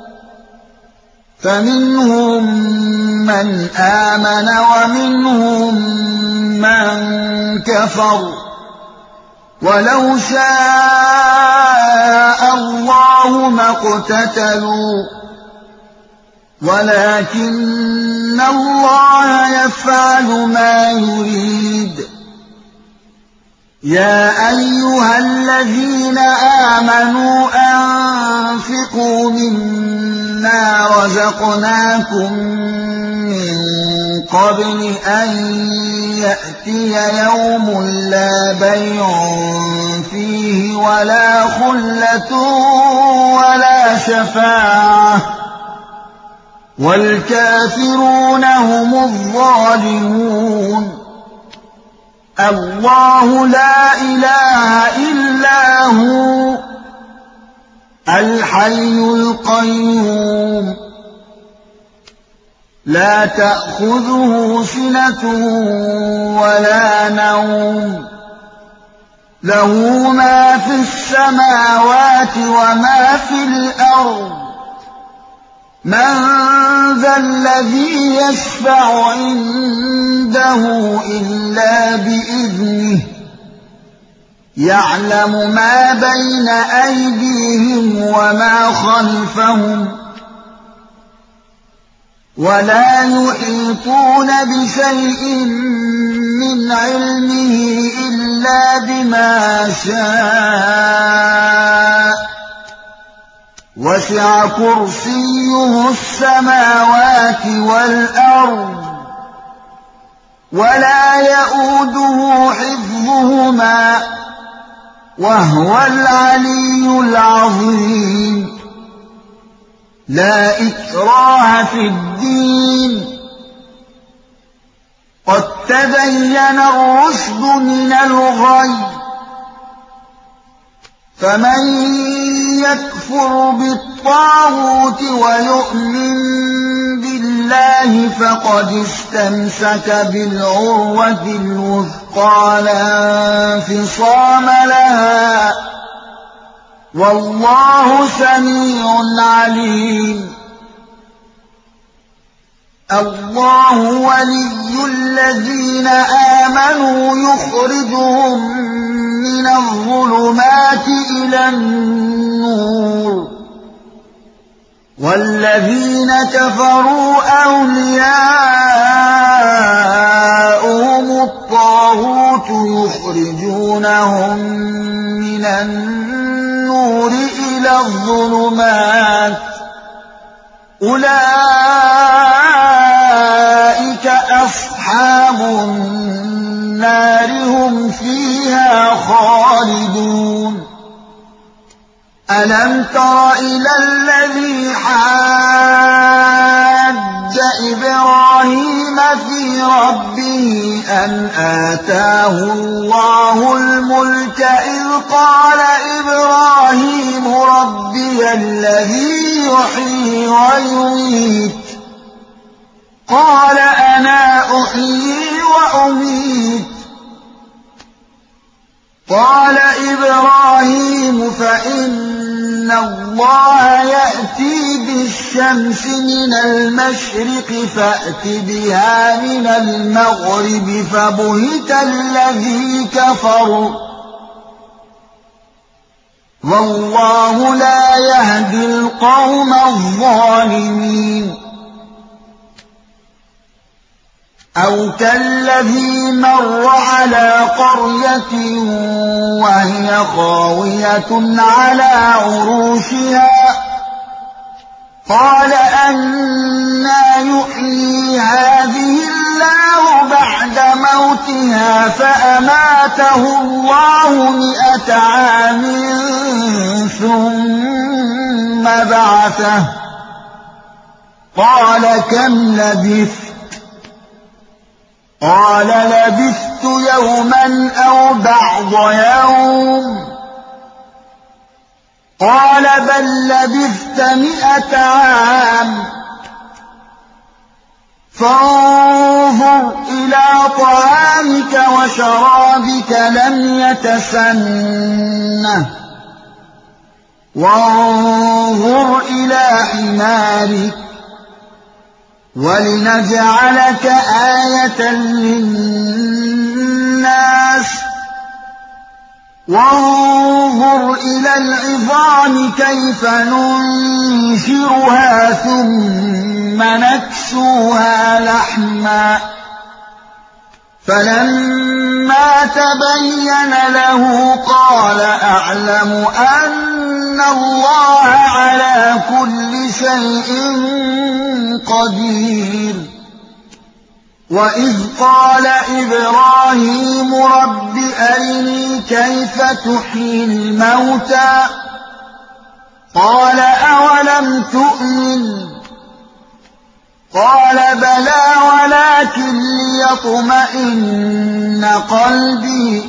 A: فمنهم من آمن ومنهم من كفر ولو شاء الله ما اقتتلوا ولكن الله يفعل ما يريد يا أيها الذين آمنوا أنفقوا مما رزقناكم من قبل أن يأتي يوم لا بيع فيه ولا خلة ولا شفاعة والكافرون هم الظالمون الله لا إله إلا هو الحي القيوم لا تأخذه سنة ولا نوم له ما في السماوات وما في الأرض من ذا الذي يشفع عنده إلا بإذنه يعلم ما بين أيديهم وما خلفهم ولا يحيطون بشيء من علمه إلا بما شاء وسع كرسيه السماوات والأرض ولا يئوده حفظهما وهو العلي العظيم لا إكراه في الدين قد تبين الرشد من الغي فمن يكفر بالطاغوت ويؤمن بالله فقد استمسك بالعروة الوثقى لا انفصام لها والله سميع عليم الله ولي الذين آمنوا يخرجهم من الظلمات إلى النور والذين كفروا أولياؤهم الطاغوت يخرجونهم من النور إلى الظلمات أولئك أصحاب النار هم فيها خالدون ألم تر إلى الذي حاج إبراهيم في ربه أن آتاه الله الملك إذ قال إبراهيم ربي الذي يحيي ويميت قال أنا أحيي وأميت قال إبراهيم فإن الله يأتي بالشمس من المشرق فأت بها من المغرب فبهت الذي كفر والله لا يهدي القوم الظالمين أو كالذي مر على قرية وهي خاوية على عروشها قال أنى يحيي هذه الله بعد موتها فأماته الله 100 عام ثم بعثه قال كم لبثت قال لبثت يوما أو بعض يوم قال بل لبثت 100 عام فانظر إلى طعامك وشرابك لم يتسنه وانظر إلى حمارك ولنجعلك آية للناس وانظر إلى العظام كيف ننشرها ثم نكسوها لحما فلما تبين له قال أعلم أن الله على كل شيء قدير وإذ قال إبراهيم رب أرني كيف تحيي الموتى قال أولم تؤمن قال بلى ولكن ليطمئن قلبي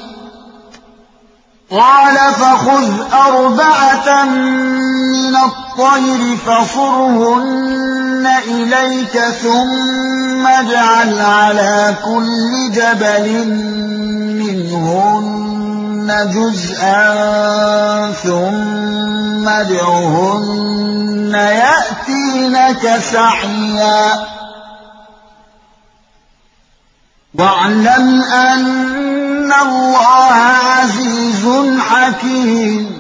A: قال فخذ 4 من الطير فصرهن إليك ثم اجعل على كل جبل منهن جزءا ثم ادعهن يأتينك سعيا واعلم أن الله عزيز حكيم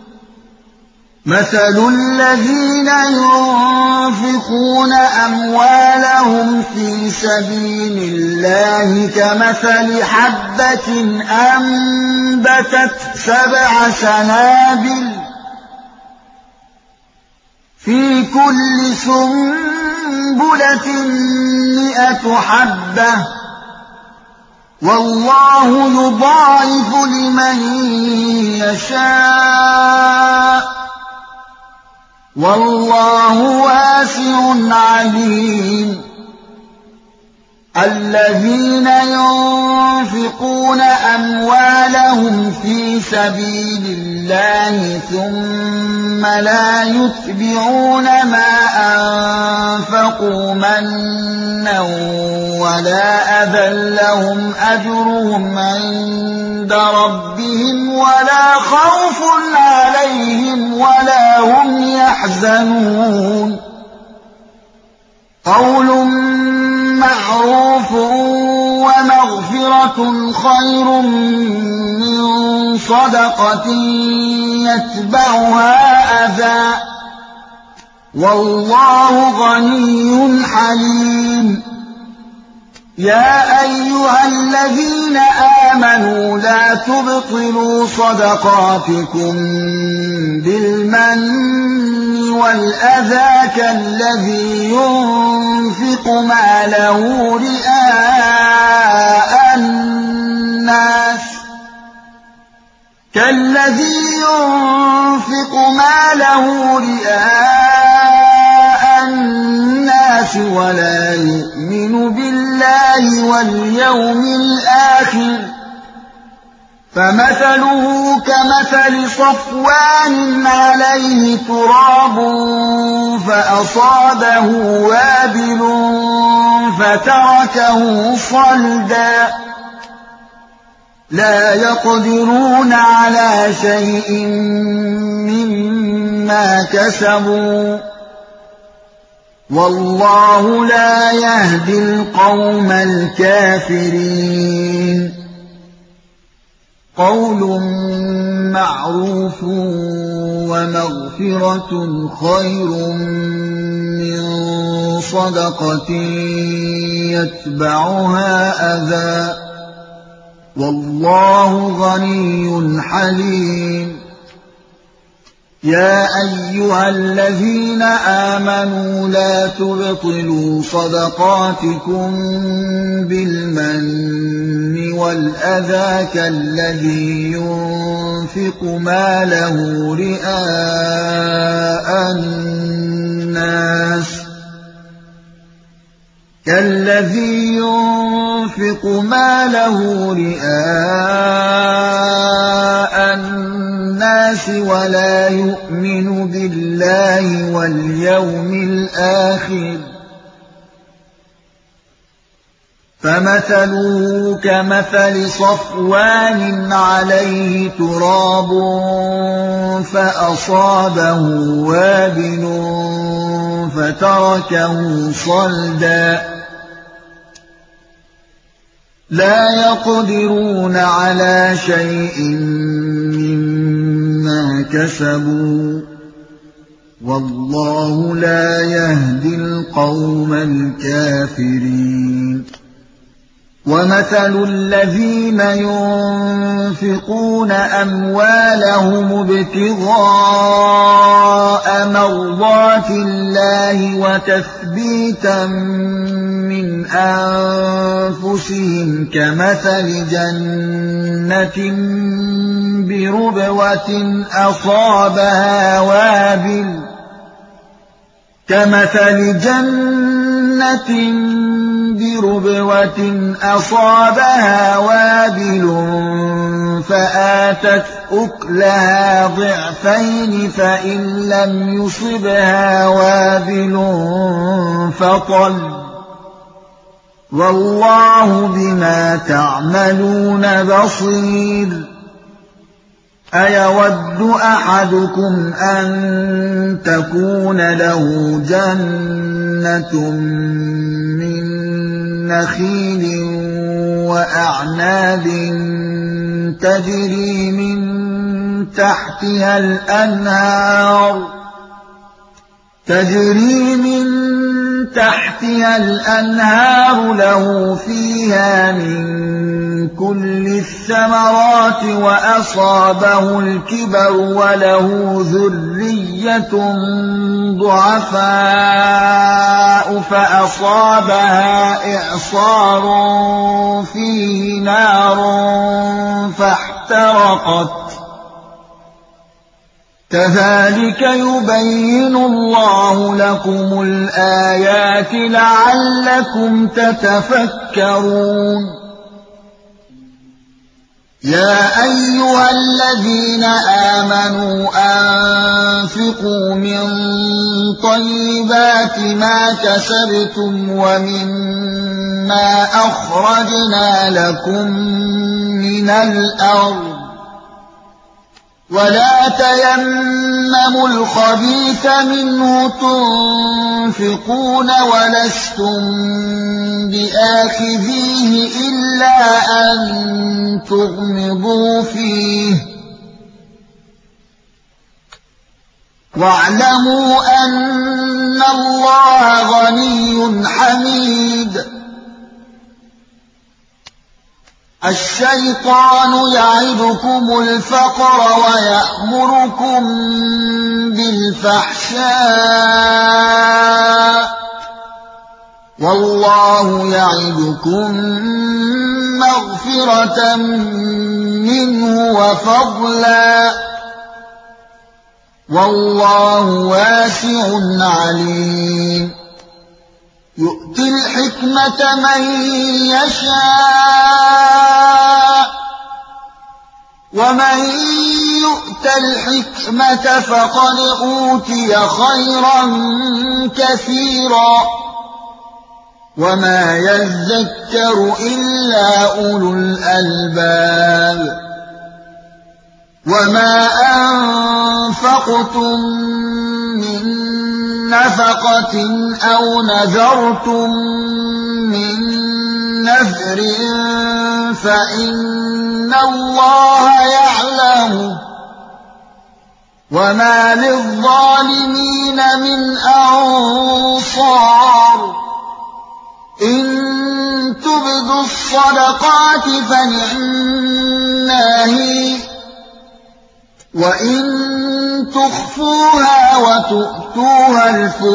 A: مثل الذين ينفقون أموالهم في سبيل الله كمثل حبة أنبتت 7 سنابل في كل سنبلة 100 حبة والله يضاعف لمن يشاء والله واسع عليم الذين ينفقون أموالهم في سبيل الله ثم لا يتبعون ما أنفقوا منا ولا أذى لهم أجرهم عند ربهم ولا خوف عليهم ولا هم يحزنون قول معروف ومغفرة خير من صدقة يتبعها أذى والله غني حليم يا أيها الذين آمنوا لا تبطلوا صدقاتكم بالمن والأذى كالذي ينفق ماله رئاء الناس ولا يؤمن بالله واليوم الآخر فمثله كمثل صفوان عليه تراب فأصابه وابل فتركه صلدا لا يقدرون على شيء مما كسبوا والله لا يهدي القوم الكافرين قول معروف ومغفرة خير من من صدقة يتبعها أذى والله غني حليم يا أيها الذين آمنوا لا تبطلوا صدقاتكم بالمن والأذى كالذي ينفق ماله رئاء الناس ولا يؤمن بالله واليوم الآخر فمثله كمثل صفوان عليه تراب فأصابه وابل فتركه صلدا لا يقدرون على شيء مما كسبوا والله لا يهدي القوم الكافرين ومثل الذين ينفقون أموالهم ابتغاء مرضات الله وتثبيتا من أنفسهم كمثل جنة بربوة أصابها وابل فآتت أكلها ضعفين فإن لم يصبها وابل فطل والله بما تعملون بصير أيود أحدكم أن تكون له جنة من نخيل وأعناب تجري من تحتها الأنهار له فيها من كل الثمرات وأصابه الكبر وله ذرية ضعفاء فأصابها إعصار فيه نار فاحترقت كذلك يبين الله لكم الآيات لعلكم تتفكرون يا أيها الذين آمنوا أنفقوا من طيبات ما كسبتم ومما أخرجنا لكم من الأرض ولا تيمموا الخبيث منه تنفقون ولستم بآخذيه إلا أن تغمضوا فيه واعلموا أن الله غني حميد الشيطان يعدكم الفقر ويأمركم بالفحشاء والله يعدكم مغفرة منه وفضلا والله واسع عليم يؤتي الحكمة من يشاء ومن يؤت الحكمة فقد أوتي خيرا كثيرا وما يذكر إلا أولو الألباب وما أنفقتم من نفقة أو نذرتم من نذر فإن الله يعلمه وما للظالمين من أنصار إن تبدوا الصدقات فنعما هي وإن تخفوها وتؤتوها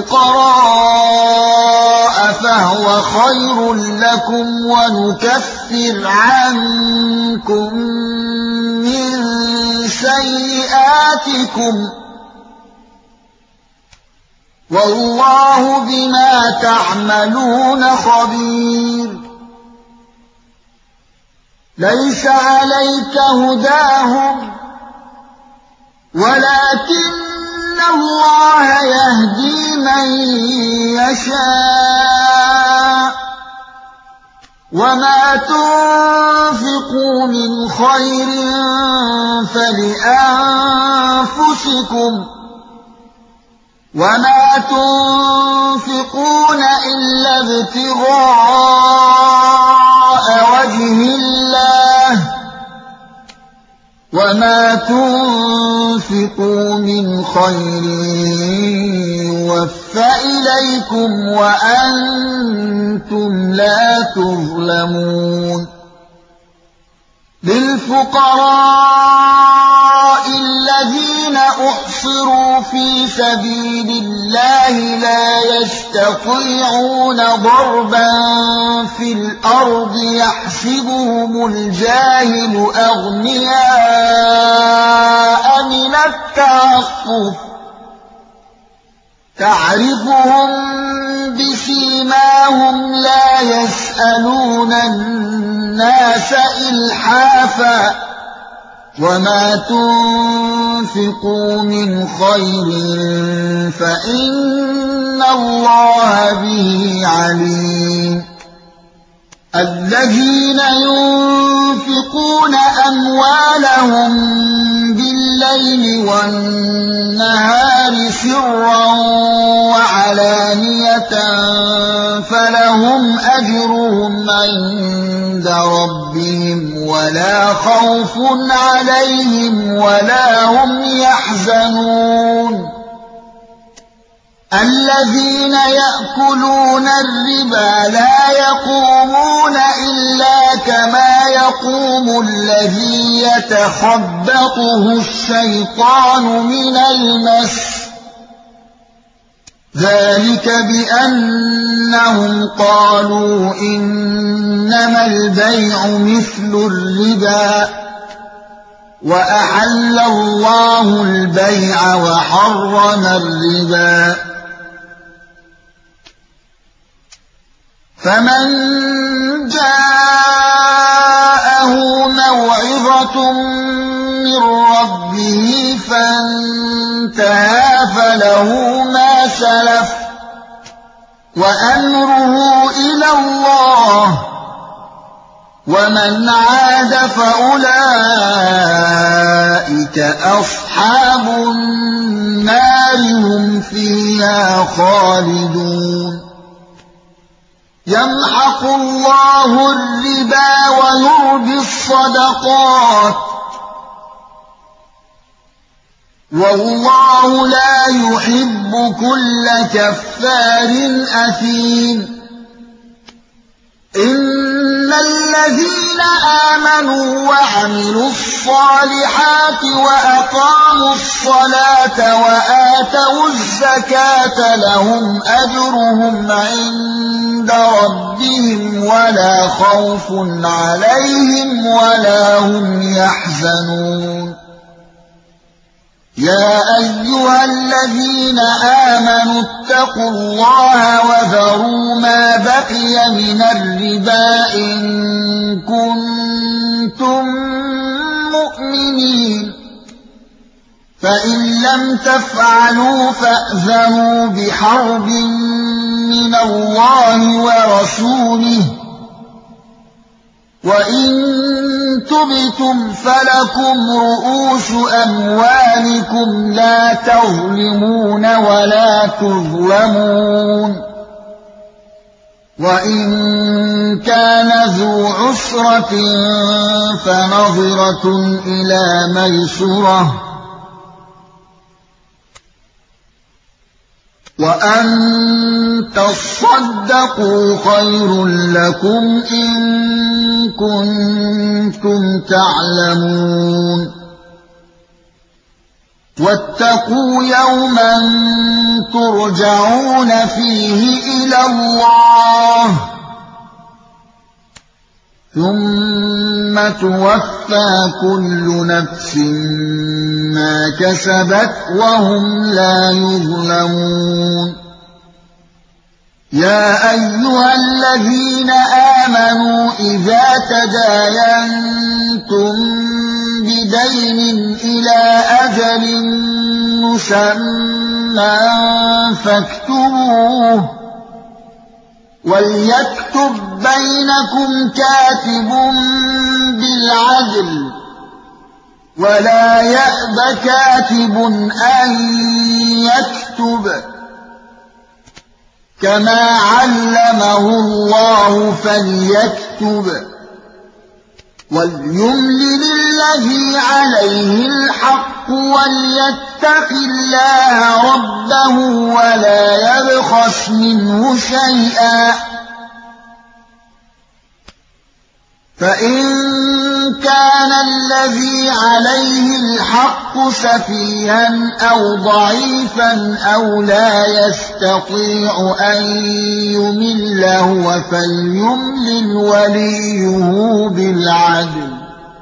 A: الفقراء فهو خير لكم ونكفر عنكم من سيئاتكم والله بما تعملون خبير ليس عليك هداهم ولكن الله يهدي من يشاء وما تنفقوا من خير فلأنفسكم وما تنفقون إلا ابتغاء وجه الله وما تنفقوا من خير يوفى إليكم وأنتم لا تظلمون للفقراء الذين أحصروا في سبيل الله لا يستطيعون ضربا في الأرض يحسبهم الجاهل أغنياء من التعفف تعرفهم بسيماهم لا يسألون الناس إلحافا وما تنفقوا من خير فإن الله به عليم الذين ينفقون أموالهم بالليل والنهار سرا وعلانية فلهم أجرهم عند ربهم ولا خوف عليهم ولا هم يحزنون الذين يأكلون الربا لا يقومون إلا كما يقوم الذي يتخبطه الشيطان من المس ذلك بأنهم قالوا إنما البيع مثل الربا وأحل الله البيع وحرم الربا فمن جاءه موعظة من ربه فانتهى فله ما سلف وأمره إلى الله ومن عاد فأولئك أصحاب النار هم فيها خالدون يمحق الله الربا ويربي الصدقات والله لا يحب كل كفار أثيم إن الذين آمنوا وعملوا الصالحات وأقاموا الصلاة وآتوا الزكاة لهم أجرهم عند ربهم ولا خوف عليهم ولا هم يحزنون يا أيها الذين آمنوا اتقوا الله وذروا ما بقي من الربا إن كنتم مؤمنين فإن لم تفعلوا فأذنوا بحرب من الله ورسوله وإن تبتم فلكم رؤوس أموالكم لا تظلمون ولا تظلمون وإن كان ذو عسرة فنظرة إلى ميسرة وأن تصدقوا خير لكم إن كنتم تعلمون واتقوا يوما ترجعون فيه إلى الله ثم توفى كل نفس ما كسبت وهم لا يظلمون يا أيها الذين آمنوا إذا تداينتم بدين إلى أجل مسمى فاكتبوه وليكتب بينكم كاتب بالعدل ولا يأب كاتب أن يكتب كما علمه الله فليكتب وليملل الذي عليه الحق وليتق الله ربه ولا يبخس منه شيئا فإن كان الذي عليه الحق سفيها أو ضعيفا أو لا يستطيع أن يمل هو فليملل وليه بالعدل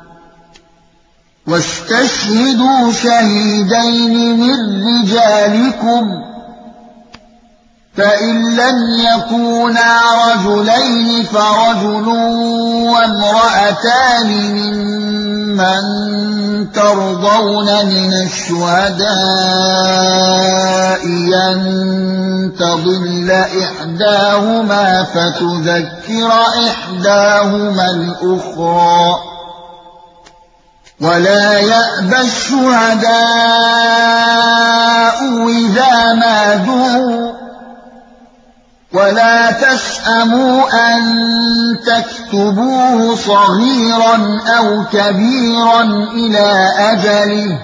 A: واستشهدوا شهيدين من رجالكم فإن لم يكونا رجلين فرجل وامرأتان ممن ترضون من الشهداء أن تضل إحداهما فتذكر إحداهما الأخرى ولا يأبى الشهداء إذا ما دعوا ولا تسأموا أن تكتبوه صغيرا أو كبيرا إلى أجله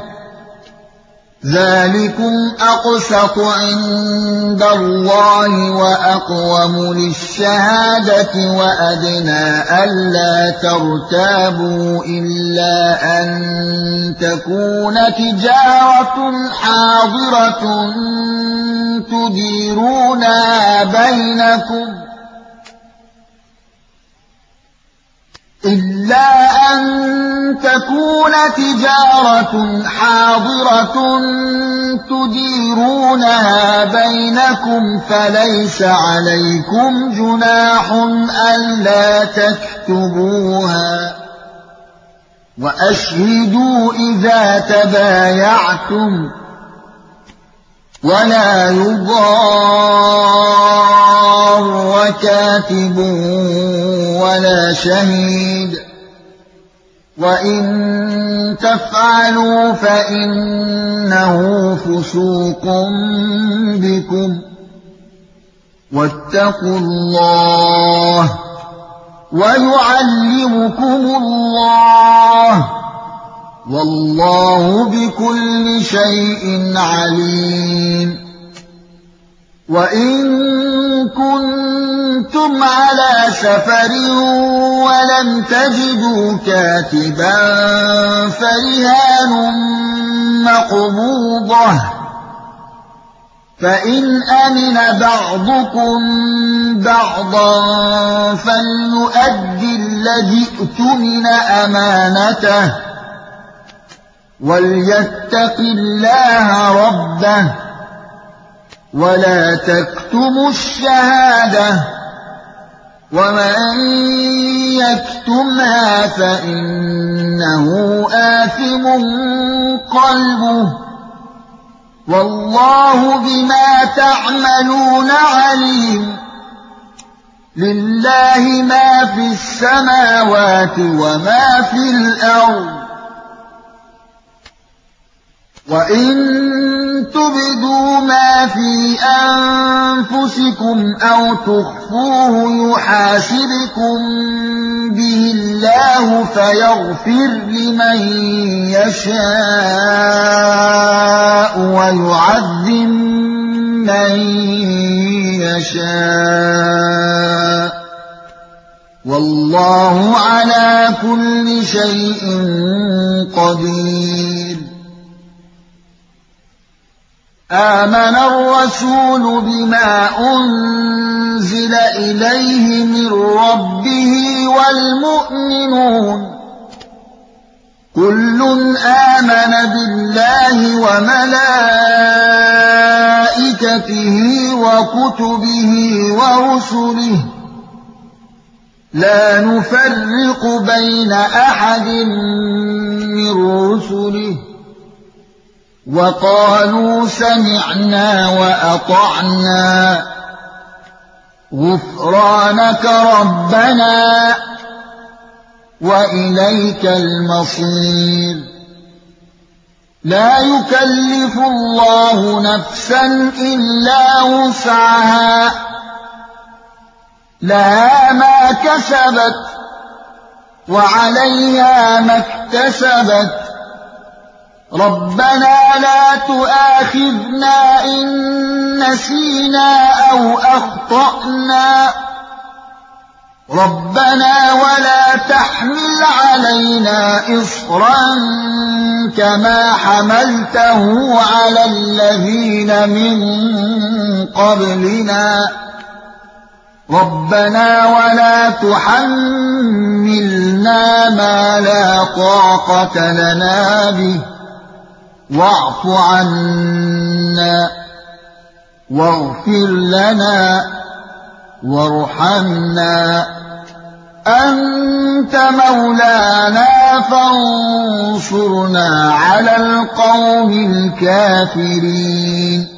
A: ذلكم أقسط عند الله وأقوم للشهادة وأدنى ألا ترتابوا إلا أن تكون تجارة حاضرة تديرونها بينكم فليس عليكم جناح ألا تكتبوها وأشهدوا إذا تبايعتم ولا يضار كاتب ولا شهيد وإن تفعلوا فإنه فسوق بكم واتقوا الله ويعلمكم الله والله بكل شيء عليم وإن كنتم على سفر ولم تجدوا كاتبا فرهان مقبوضة فإن أمن بعضكم بعضا فليؤد الذي اؤتمن أمانته وليتق الله ربه ولا تكتموا الشهادة ومن يكتمها فإنه آثم قلبه والله بما تعملون عليم لله ما في السماوات وما في الأرض وإن تبدوا ما في أنفسكم أو تخفوه يحاسبكم به الله فيغفر لمن يشاء ويعذب من يشاء والله على كل شيء قدير آمن الرسول بما أنزل إليه من ربه والمؤمنون كل آمن بالله وملائكته وكتبه ورسله لا نفرق بين أحد من رسله وقالوا سمعنا وأطعنا غفرانك ربنا وإليك المصير لا يكلف الله نفسا إلا وسعها لها ما كسبت وعليها ما اكتسبت ربنا لا تؤاخذنا إن نسينا أو أخطأنا ربنا ولا تحمل علينا إصرا كما حملته على الذين من قبلنا ربنا ولا تحملنا ما لا طاقة لنا به واعف عنا واغفر لنا وارحمنا أنت مولانا فانصرنا على القوم الكافرين